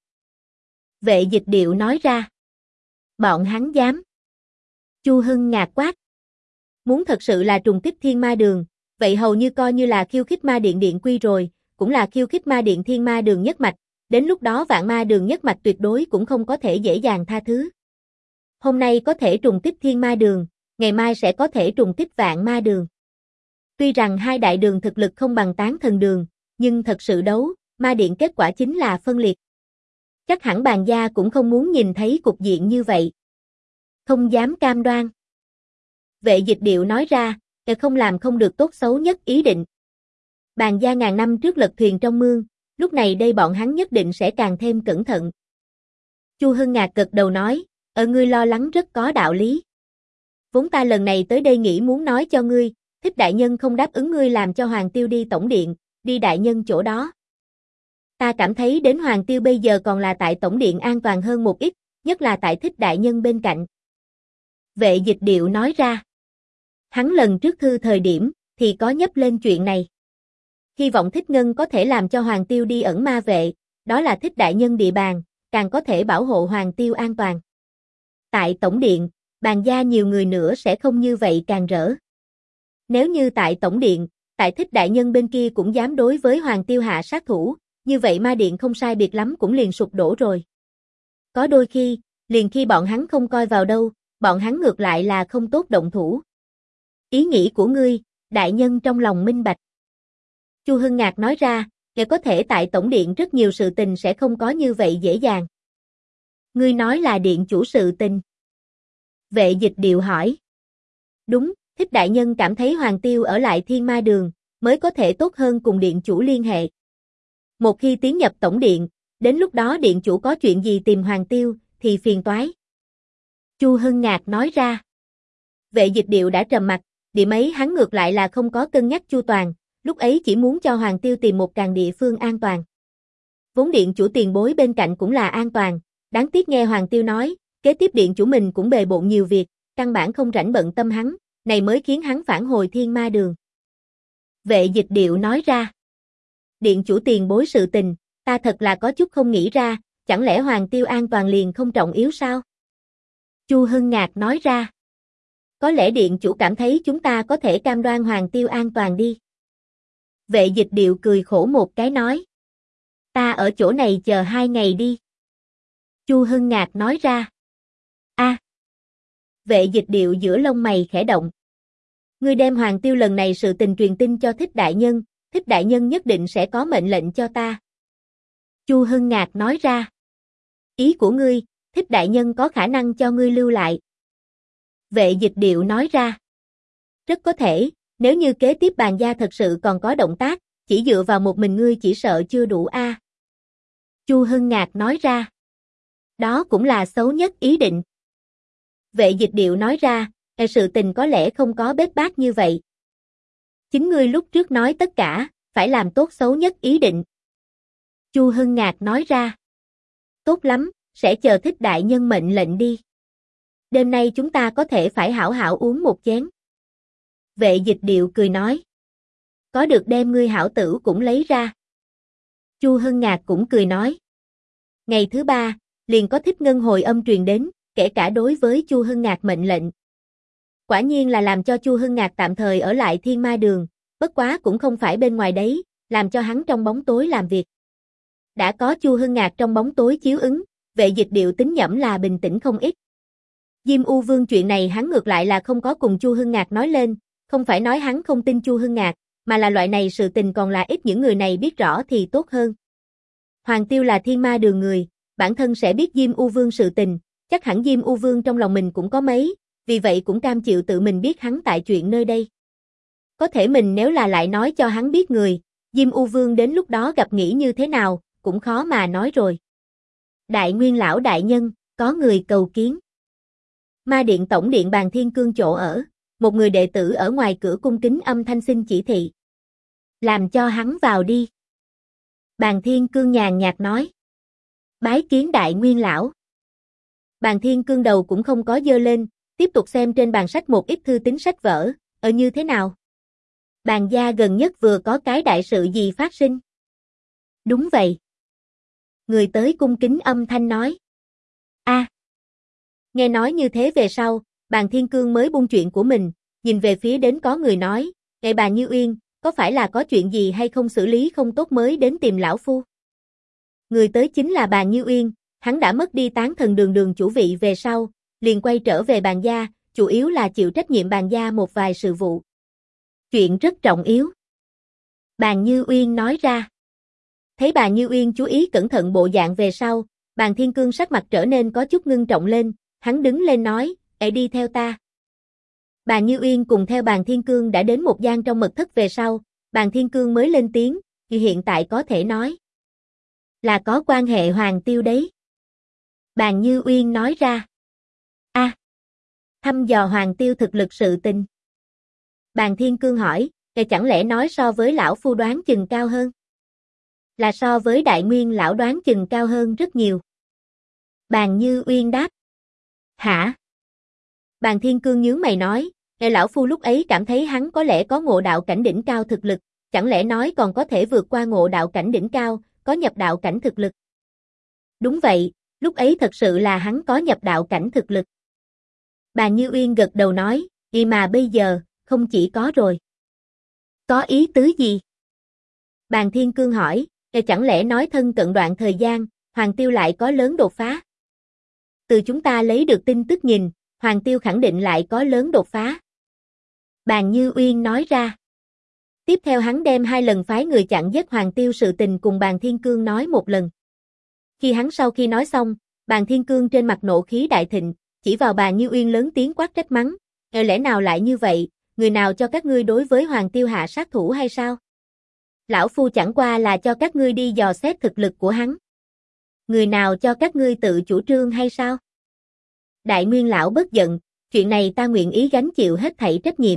Vệ Dịch Điệu nói ra. Bọn hắn dám. Chu Hưng Ngạc quát. Muốn thật sự là trùng kích thiên ma đường, vậy hầu như coi như là khiêu khích ma điện điện quy rồi, cũng là khiêu khích ma điện thiên ma đường nhất mạch, đến lúc đó vạn ma đường nhất mạch tuyệt đối cũng không có thể dễ dàng tha thứ. Hôm nay có thể trùng kích thiên ma đường, ngày mai sẽ có thể trùng kích vạn ma đường. Tuy rằng hai đại đường thực lực không bằng Tán Thần đường, nhưng thật sự đấu, ma điện kết quả chính là phân liệt. Chắc hẳn bàn gia cũng không muốn nhìn thấy cục diện như vậy. Không dám cam đoan. Vệ Dịch Điệu nói ra, không làm không được tốt xấu nhất ý định. Bàn gia ngàn năm trước lật thuyền trong mương, lúc này đây bọn hắn nhất định sẽ càng thêm cẩn thận. Chu Hưng Ngạc gật đầu nói, ngươi lo lắng rất có đạo lý. Vốn ta lần này tới đây nghĩ muốn nói cho ngươi, Thích đại nhân không đáp ứng ngươi làm cho Hoàng Tiêu đi tổng điện, đi đại nhân chỗ đó. Ta cảm thấy đến Hoàng Tiêu bây giờ còn là tại tổng điện an toàn hơn một ít, nhất là tại Thích đại nhân bên cạnh. Vệ Dịch Điệu nói ra. Hắn lần trước thư thời điểm, thì có nhấp lên chuyện này. Hy vọng Thích Ngân có thể làm cho Hoàng Tiêu đi ẩn ma vệ, đó là Thích đại nhân địa bàn, càng có thể bảo hộ Hoàng Tiêu an toàn. Tại tổng điện, bàn gia nhiều người nữa sẽ không như vậy càng rỡ. Nếu như tại tổng điện, tại Thích đại nhân bên kia cũng dám đối với Hoàng Tiêu hạ sát thủ, như vậy ma điện không sai biệt lắm cũng liền sụp đổ rồi. Có đôi khi, liền khi bọn hắn không coi vào đâu, bọn hắn ngược lại là không tốt động thủ. Ý nghĩ của ngươi, đại nhân trong lòng minh bạch. Chu Hưng Ngạc nói ra, kẻ có thể tại tổng điện rất nhiều sự tình sẽ không có như vậy dễ dàng. Ngươi nói là điện chủ sự tình. Vệ Dịch Điệu hỏi. Đúng, Thích đại nhân cảm thấy Hoàng Tiêu ở lại Thiên Ma Đường, mới có thể tốt hơn cùng điện chủ liên hệ. Một khi tiến nhập tổng điện, đến lúc đó điện chủ có chuyện gì tìm Hoàng Tiêu, thì phiền toái. Chu Hưng Ngạc nói ra. Vệ Dịch Điệu đã trầm mặt, điểm ấy hắn ngược lại là không có cân nhắc chu toàn, lúc ấy chỉ muốn cho Hoàng Tiêu tìm một càng địa phương an toàn. Vốn điện chủ tiền bối bên cạnh cũng là an toàn, đáng tiếc nghe Hoàng Tiêu nói, kế tiếp điện chủ mình cũng bề bộn nhiều việc, căn bản không rảnh bận tâm hắn, này mới khiến hắn phản hồi Thiên Ma Đường. Vệ Dịch Điệu nói ra. Điện chủ tiền bối sự tình, ta thật là có chút không nghĩ ra, chẳng lẽ Hoàng Tiêu an toàn liền không trọng yếu sao? Chu Hưng Ngạc nói ra. Có lẽ điện chủ cảm thấy chúng ta có thể cam đoan Hoàng Tiêu an toàn đi. Vệ Dịch Điệu cười khổ một cái nói. Ta ở chỗ này chờ 2 ngày đi. Chu Hưng Ngạc nói ra. Vệ Dịch Điệu giữa lông mày khẽ động. Ngươi đem Hoàng Tiêu lần này sự tình truyền tin cho Thích đại nhân nhất định sẽ có mệnh lệnh cho ta. Chu Hưng Ngạc nói ra. Ý của ngươi, Thích đại nhân có khả năng cho ngươi lưu lại. Vệ Dịch Điệu nói ra. Rất có thể, nếu như kế tiếp bàn gia thật sự còn có động tác, chỉ dựa vào một mình ngươi chỉ sợ chưa đủ a. Chu Hưng Ngạc nói ra. Đó cũng là xấu nhất ý định. Vệ Dịch Điệu nói ra, sự tình có lẽ không có bết bát như vậy. Chính ngươi lúc trước nói tất cả, phải làm tốt xấu nhất ý định. Chu Hưng Ngạc nói ra. Tốt lắm, sẽ chờ Thích đại nhân mệnh lệnh đi. Đêm nay chúng ta có thể phải hảo hảo uống một chén. Vệ Dịch Điệu cười nói. Có được đem ngươi hảo tử cũng lấy ra. Chu Hưng Ngạc cũng cười nói. Ngày thứ 3, liền có Thích Ngân hồi âm truyền đến, kể cả đối với Chu Hưng Ngạc mệnh lệnh. Quả nhiên là làm cho Chu Hưng Ngạc tạm thời ở lại Thiên Ma Đường, bất quá cũng không phải bên ngoài đấy, làm cho hắn trong bóng tối làm việc. Đã có Chu Hưng Ngạc trong bóng tối chiếu ứng, Vệ Dịch Điệu tính nhẩm là bình tĩnh không ít. Diêm U Vương chuyện này hắn ngược lại là không có cùng Chu Hưng Ngạc nói lên, không phải nói hắn không tin Chu Hưng Ngạc, mà là loại này sự tình còn là ít những người này biết rõ thì tốt hơn. Hoàng Tiêu là Thiên Ma Đường người, bản thân sẽ biết Diêm U Vương sự tình, chắc hẳn Diêm U Vương trong lòng mình cũng có mấy, vì vậy cũng cam chịu tự mình biết hắn tại chuyện nơi đây. Có thể mình nếu là lại nói cho hắn biết người, Diêm U Vương đến lúc đó gặp nghĩ như thế nào, cũng khó mà nói rồi. Đại Nguyên lão đại nhân, có người cầu kiến. Ma điện tổng điện Bàn Thiên Cương chỗ ở, một người đệ tử ở ngoài cửa cung kính âm thanh xin chỉ thị. Làm cho hắn vào đi. Bàn Thiên Cương nhàn nhạt nói. Bái kiến Đại Nguyên lão. Bàn Thiên Cương đầu cũng không có dơ lên, tiếp tục xem trên bàn sách một ít thư tín sách vở, như thế nào? Bàn gia gần nhất vừa có cái đại sự gì phát sinh? Đúng vậy. Người tới cung kính âm thanh nói. Nghe nói như thế về sau, Bàn Thiên Cương mới buông chuyện của mình, nhìn về phía đến có người nói, "Ngài bà Như Uyên, có phải là có chuyện gì hay không xử lý không tốt mới đến tìm lão phu?" Người tới chính là bà Như Uyên, hắn đã mất đi Tán Thần Đường chủ vị về sau, liền quay trở về Bàn gia, chủ yếu là chịu trách nhiệm Bàn gia một vài sự vụ. Chuyện rất trọng yếu. Bàn Như Uyên nói ra. Thấy bà Như Uyên chú ý cẩn thận bộ dạng về sau, Bàn Thiên Cương sắc mặt trở nên có chút ngưng trọng lên, hắn đứng lên nói, đi theo ta. Bàn Như Uyên cùng theo Bàn Thiên Cương đã đến một gian trong mật thất về sau, Bàn Thiên Cương mới lên tiếng, thì hiện tại có thể nói là có quan hệ Hoàng Tiêu đấy. Bàn Như Uyên nói ra. Thăm dò Hoàng Tiêu thực lực sự tình. Bàn Thiên Cương hỏi, chẳng lẽ nói so với lão phu đoán chừng cao hơn? Là so với Đại Nguyên lão đoán chừng cao hơn rất nhiều. Bàn Như Uyên đáp. Hả? Bàn Thiên Cương nhướng mày nói, lão phu lúc ấy cảm thấy hắn có lẽ có ngộ đạo cảnh đỉnh cao thực lực, chẳng lẽ nói còn có thể vượt qua ngộ đạo cảnh đỉnh cao, có nhập đạo cảnh thực lực. Đúng vậy, lúc ấy thật sự là hắn có nhập đạo cảnh thực lực. Bàn Như Uyên gật đầu nói, mà bây giờ, không chỉ có rồi. Có ý tứ gì? Bàn Thiên Cương hỏi, chẳng lẽ nói thân cận đoạn thời gian, Hoàng Tiêu lại có lớn đột phá? Từ chúng ta lấy được tin tức nhìn, Hoàng Tiêu khẳng định lại có lớn đột phá. Bàn Như Uyên nói ra. Tiếp theo hắn đem 2 lần phái người chặn giết Hoàng Tiêu sự tình cùng Bàn Thiên Cương nói một lần. Khi hắn sau khi nói xong, Bàn Thiên Cương trên mặt nộ khí đại thịnh, chỉ vào Bàn Như Uyên lớn tiếng quát trách mắng, lẽ nào lại như vậy, người nào cho các ngươi đối với Hoàng Tiêu hạ sát thủ hay sao? Lão phu chẳng qua là cho các ngươi đi dò xét thực lực của hắn. Người nào cho các ngươi tự chủ trương hay sao? Đại Nguyên lão bất giận, chuyện này ta nguyện ý gánh chịu hết thảy trách nhiệm.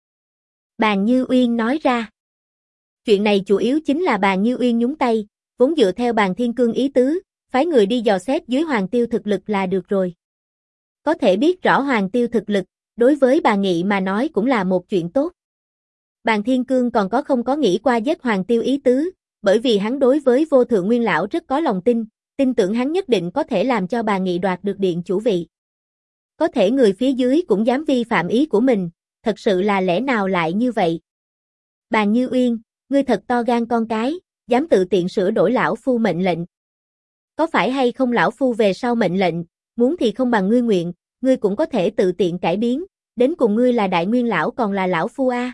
Bàn Như Uyên nói ra. Chuyện này chủ yếu chính là Bàn Như Uyên nhúng tay, vốn dựa theo Bàn Thiên Cương ý tứ, phái người đi dò xét dưới Hoàng Tiêu thực lực là được rồi. Có thể biết rõ Hoàng Tiêu thực lực, đối với bà Nghị mà nói cũng là một chuyện tốt. Bàn Thiên Cương còn không có nghĩ qua giết Hoàng Tiêu ý tứ, bởi vì hắn đối với Vô Thượng Nguyên lão rất có lòng tin tưởng hắn nhất định có thể làm cho bà Nghị đoạt được điện chủ vị. Có thể người phía dưới cũng dám vi phạm ý của mình, thật sự là lẽ nào lại như vậy? Bàn Như Uyên, ngươi thật to gan con cái, dám tự tiện sửa đổi lão phu mệnh lệnh. Có phải hay không lão phu về sau mệnh lệnh, muốn thì không bằng ngươi nguyện, ngươi cũng có thể tự tiện cải biến, đến cùng ngươi là Đại Nguyên lão còn là lão phu a?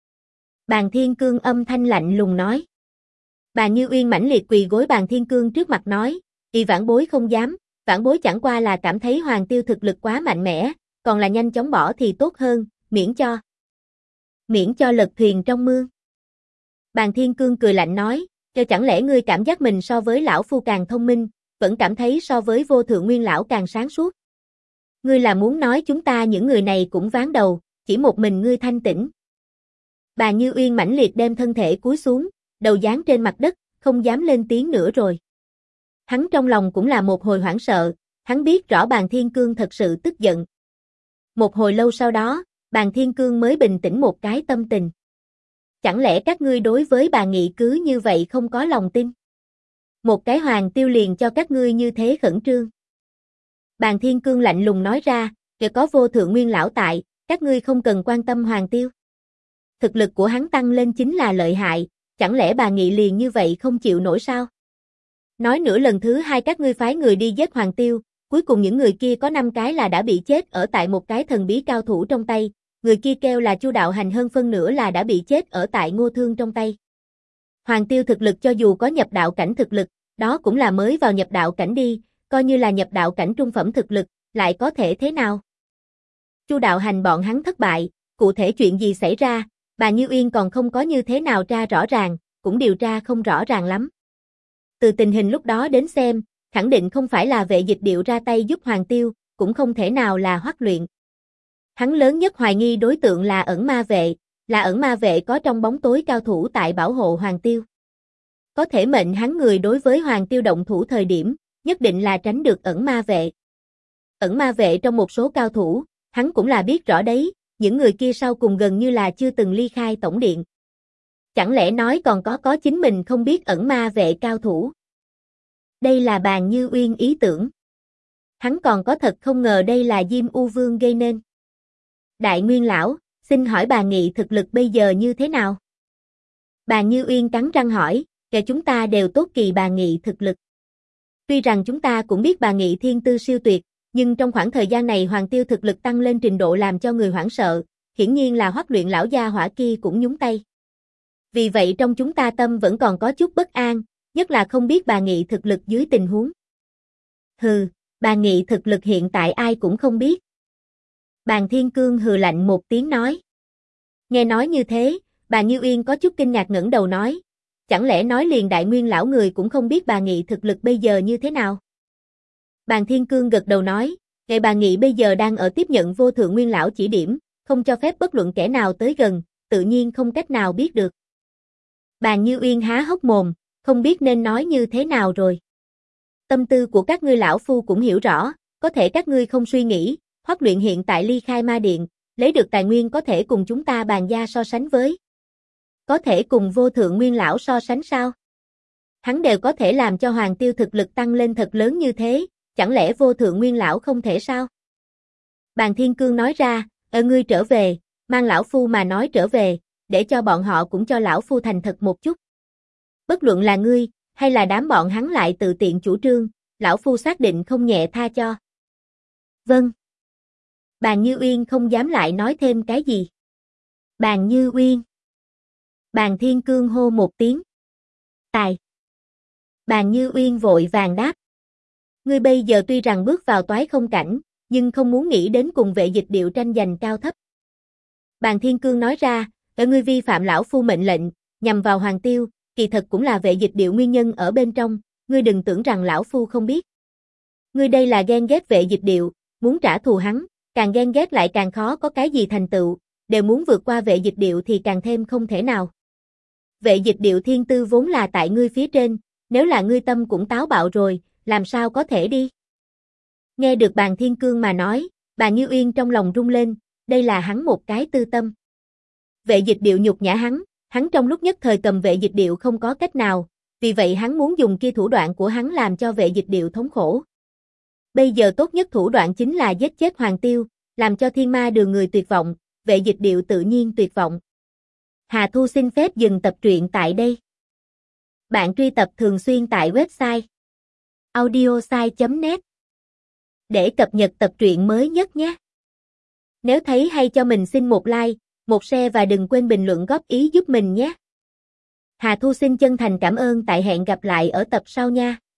Bàn Thiên Cương âm thanh lạnh lùng nói. Bàn Như Uyên mãnh liệt quỳ gối Bàn Thiên Cương trước mặt nói, vãn bối không dám, vãn bối chẳng qua là cảm thấy Hoàng Tiêu thực lực quá mạnh mẽ, còn là nhanh chóng bỏ thì tốt hơn, miễn cho lật thuyền trong mương. Bàn Thiên Cương cười lạnh nói, chẳng lẽ ngươi cảm giác mình so với lão phu càng thông minh, vẫn cảm thấy so với Vô Thượng Nguyên lão càng sáng suốt? Ngươi là muốn nói chúng ta những người này cũng ván đầu, chỉ một mình ngươi thanh tĩnh. Bàn Như Uyên mãnh liệt đem thân thể cúi xuống, đầu dán trên mặt đất, không dám lên tiếng nữa rồi. Hắn trong lòng cũng là một hồi hoảng sợ, hắn biết rõ Bàn Thiên Cương thật sự tức giận. Một hồi lâu sau đó, Bàn Thiên Cương mới bình tĩnh một cái tâm tình. Chẳng lẽ các ngươi đối với bà Nghị cứ như vậy không có lòng tin? Một cái Hoàng Tiêu liền cho các ngươi như thế khẩn trương. Bàn Thiên Cương lạnh lùng nói ra, có Vô Thượng Nguyên lão tại, các ngươi không cần quan tâm Hoàng Tiêu. Thực lực của hắn tăng lên chính là lợi hại, chẳng lẽ bà Nghị liền như vậy không chịu nổi sao? Nói nữa lần thứ 2 các ngươi phái người đi giết Hoàng Tiêu, cuối cùng những người kia có 5 cái là đã bị chết ở tại một cái thần bí cao thủ trong tay, người kia kêu là Chu Đạo Hành hơn phân nửa là đã bị chết ở tại Ngô Thương trong tay. Hoàng Tiêu thực lực cho dù có nhập đạo cảnh thực lực, đó cũng là mới vào nhập đạo cảnh đi, coi như là nhập đạo cảnh trung phẩm thực lực, lại có thể thế nào? Chu Đạo Hành bọn hắn thất bại, cụ thể chuyện gì xảy ra, bà Như Uyên còn không có như thế nào tra rõ ràng, cũng điều tra không rõ ràng lắm. Từ tình hình lúc đó đến xem, khẳng định không phải là Vệ Dịch Điệu ra tay giúp Hoàng Tiêu, cũng không thể nào là Hoắc Luyện. Hắn lớn nhất hoài nghi đối tượng là Ẩn Ma Vệ, là Ẩn Ma Vệ có trong bóng tối cao thủ tại bảo hộ Hoàng Tiêu. Có thể mệnh hắn người đối với Hoàng Tiêu động thủ thời điểm, nhất định là tránh được Ẩn Ma Vệ. Ẩn Ma Vệ trong một số cao thủ, hắn cũng là biết rõ đấy, những người kia sau cùng gần như là chưa từng ly khai tổng điện. Chẳng lẽ nói còn có chính mình không biết Ẩn Ma Vệ cao thủ? Đây là Bàn Như Uyên ý tưởng. Hắn còn có thật không ngờ đây là Diêm U Vương gây nên. Đại Nguyên lão, xin hỏi bà Nghị thực lực bây giờ như thế nào? Bàn Như Uyên cắn răng hỏi, chúng ta đều tốt kỳ bà Nghị thực lực. Tuy rằng chúng ta cũng biết bà Nghị thiên tư siêu tuyệt, nhưng trong khoảng thời gian này Hoàng Tiêu thực lực tăng lên trình độ làm cho người hoảng sợ, hiển nhiên là Hoắc Luyện lão gia hỏa kia cũng nhúng tay. Vì vậy trong chúng ta tâm vẫn còn có chút bất an, nhất là không biết bà Nghị thực lực dưới tình huống. Hừ, bà Nghị thực lực hiện tại ai cũng không biết. Bàn Thiên Cương hừ lạnh một tiếng nói. Nghe nói như thế, bà Như Uyên có chút kinh ngạc ngẩng đầu nói, chẳng lẽ nói liền Đại Nguyên lão người cũng không biết bà Nghị thực lực bây giờ như thế nào? Bàn Thiên Cương gật đầu nói, ngày bà Nghị bây giờ đang ở tiếp nhận vô thượng nguyên lão chỉ điểm, không cho phép bất luận kẻ nào tới gần, tự nhiên không cách nào biết được. Bàn Như Uyên há hốc mồm, không biết nên nói như thế nào rồi. Tâm tư của các ngươi lão phu cũng hiểu rõ, có thể các ngươi không suy nghĩ, Hoắc Luyện hiện tại ly khai ma điện, lấy được tài nguyên có thể cùng chúng ta bàn gia so sánh với. Có thể cùng vô thượng nguyên lão so sánh sao? Hắn đều có thể làm cho Hoàng Tiêu thực lực tăng lên thật lớn như thế, chẳng lẽ vô thượng nguyên lão không thể sao? Bàn Thiên Cương nói ra, ngươi trở về, mang lão phu mà nói trở về, để cho bọn họ cũng cho lão phu thành thật một chút. Bất luận là ngươi, hay là đám bọn hắn lại tự tiện chủ trương, lão phu xác định không nhẹ tha cho. Vâng. Bàn Như Uyên không dám lại nói thêm cái gì. Bàn Như Uyên. Bàn Thiên Cương hô một tiếng. Tài. Bàn Như Uyên vội vàng đáp. Ngươi bây giờ tuy rằng bước vào toái không cảnh, nhưng không muốn nghĩ đến cùng Vệ Dịch Điệu tranh giành cao thấp. Bàn Thiên Cương nói ra, ngươi vi phạm lão phu mệnh lệnh, nhằm vào Hoàng Tiêu, kỳ thật cũng là Vệ Dịch Điệu nguyên nhân ở bên trong, ngươi đừng tưởng rằng lão phu không biết. Ngươi đây là ghen ghét Vệ Dịch Điệu, muốn trả thù hắn, càng ghen ghét lại càng khó có cái gì thành tựu, đều muốn vượt qua Vệ Dịch Điệu thì càng thêm không thể nào. Vệ Dịch Điệu thiên tư vốn là tại ngươi phía trên, nếu là ngươi tâm cũng táo bạo rồi, làm sao có thể đi? Nghe được Bàn Thiên Cương mà nói, Bàn Như Uyên trong lòng rung lên, đây là hắn một cái tư tâm. Vệ Dịch Điệu nhục nhã hắn trong lúc nhất thời cầm Vệ Dịch Điệu không có cách nào, vì vậy hắn muốn dùng kia thủ đoạn của hắn làm cho Vệ Dịch Điệu thống khổ. Bây giờ tốt nhất thủ đoạn chính là giết chết Hoàng Tiêu, làm cho Thiên Ma Đường người tuyệt vọng, Vệ Dịch Điệu tự nhiên tuyệt vọng. Hà Thu xin phép dừng tập truyện tại đây. Bạn truy tập thường xuyên tại website audiosai.net để cập nhật tập truyện mới nhất nhé. Nếu thấy hay cho mình xin một like, một share và đừng quên bình luận góp ý giúp mình nhé. Hà Thu xin chân thành cảm ơn, tại hẹn gặp lại ở tập sau nha.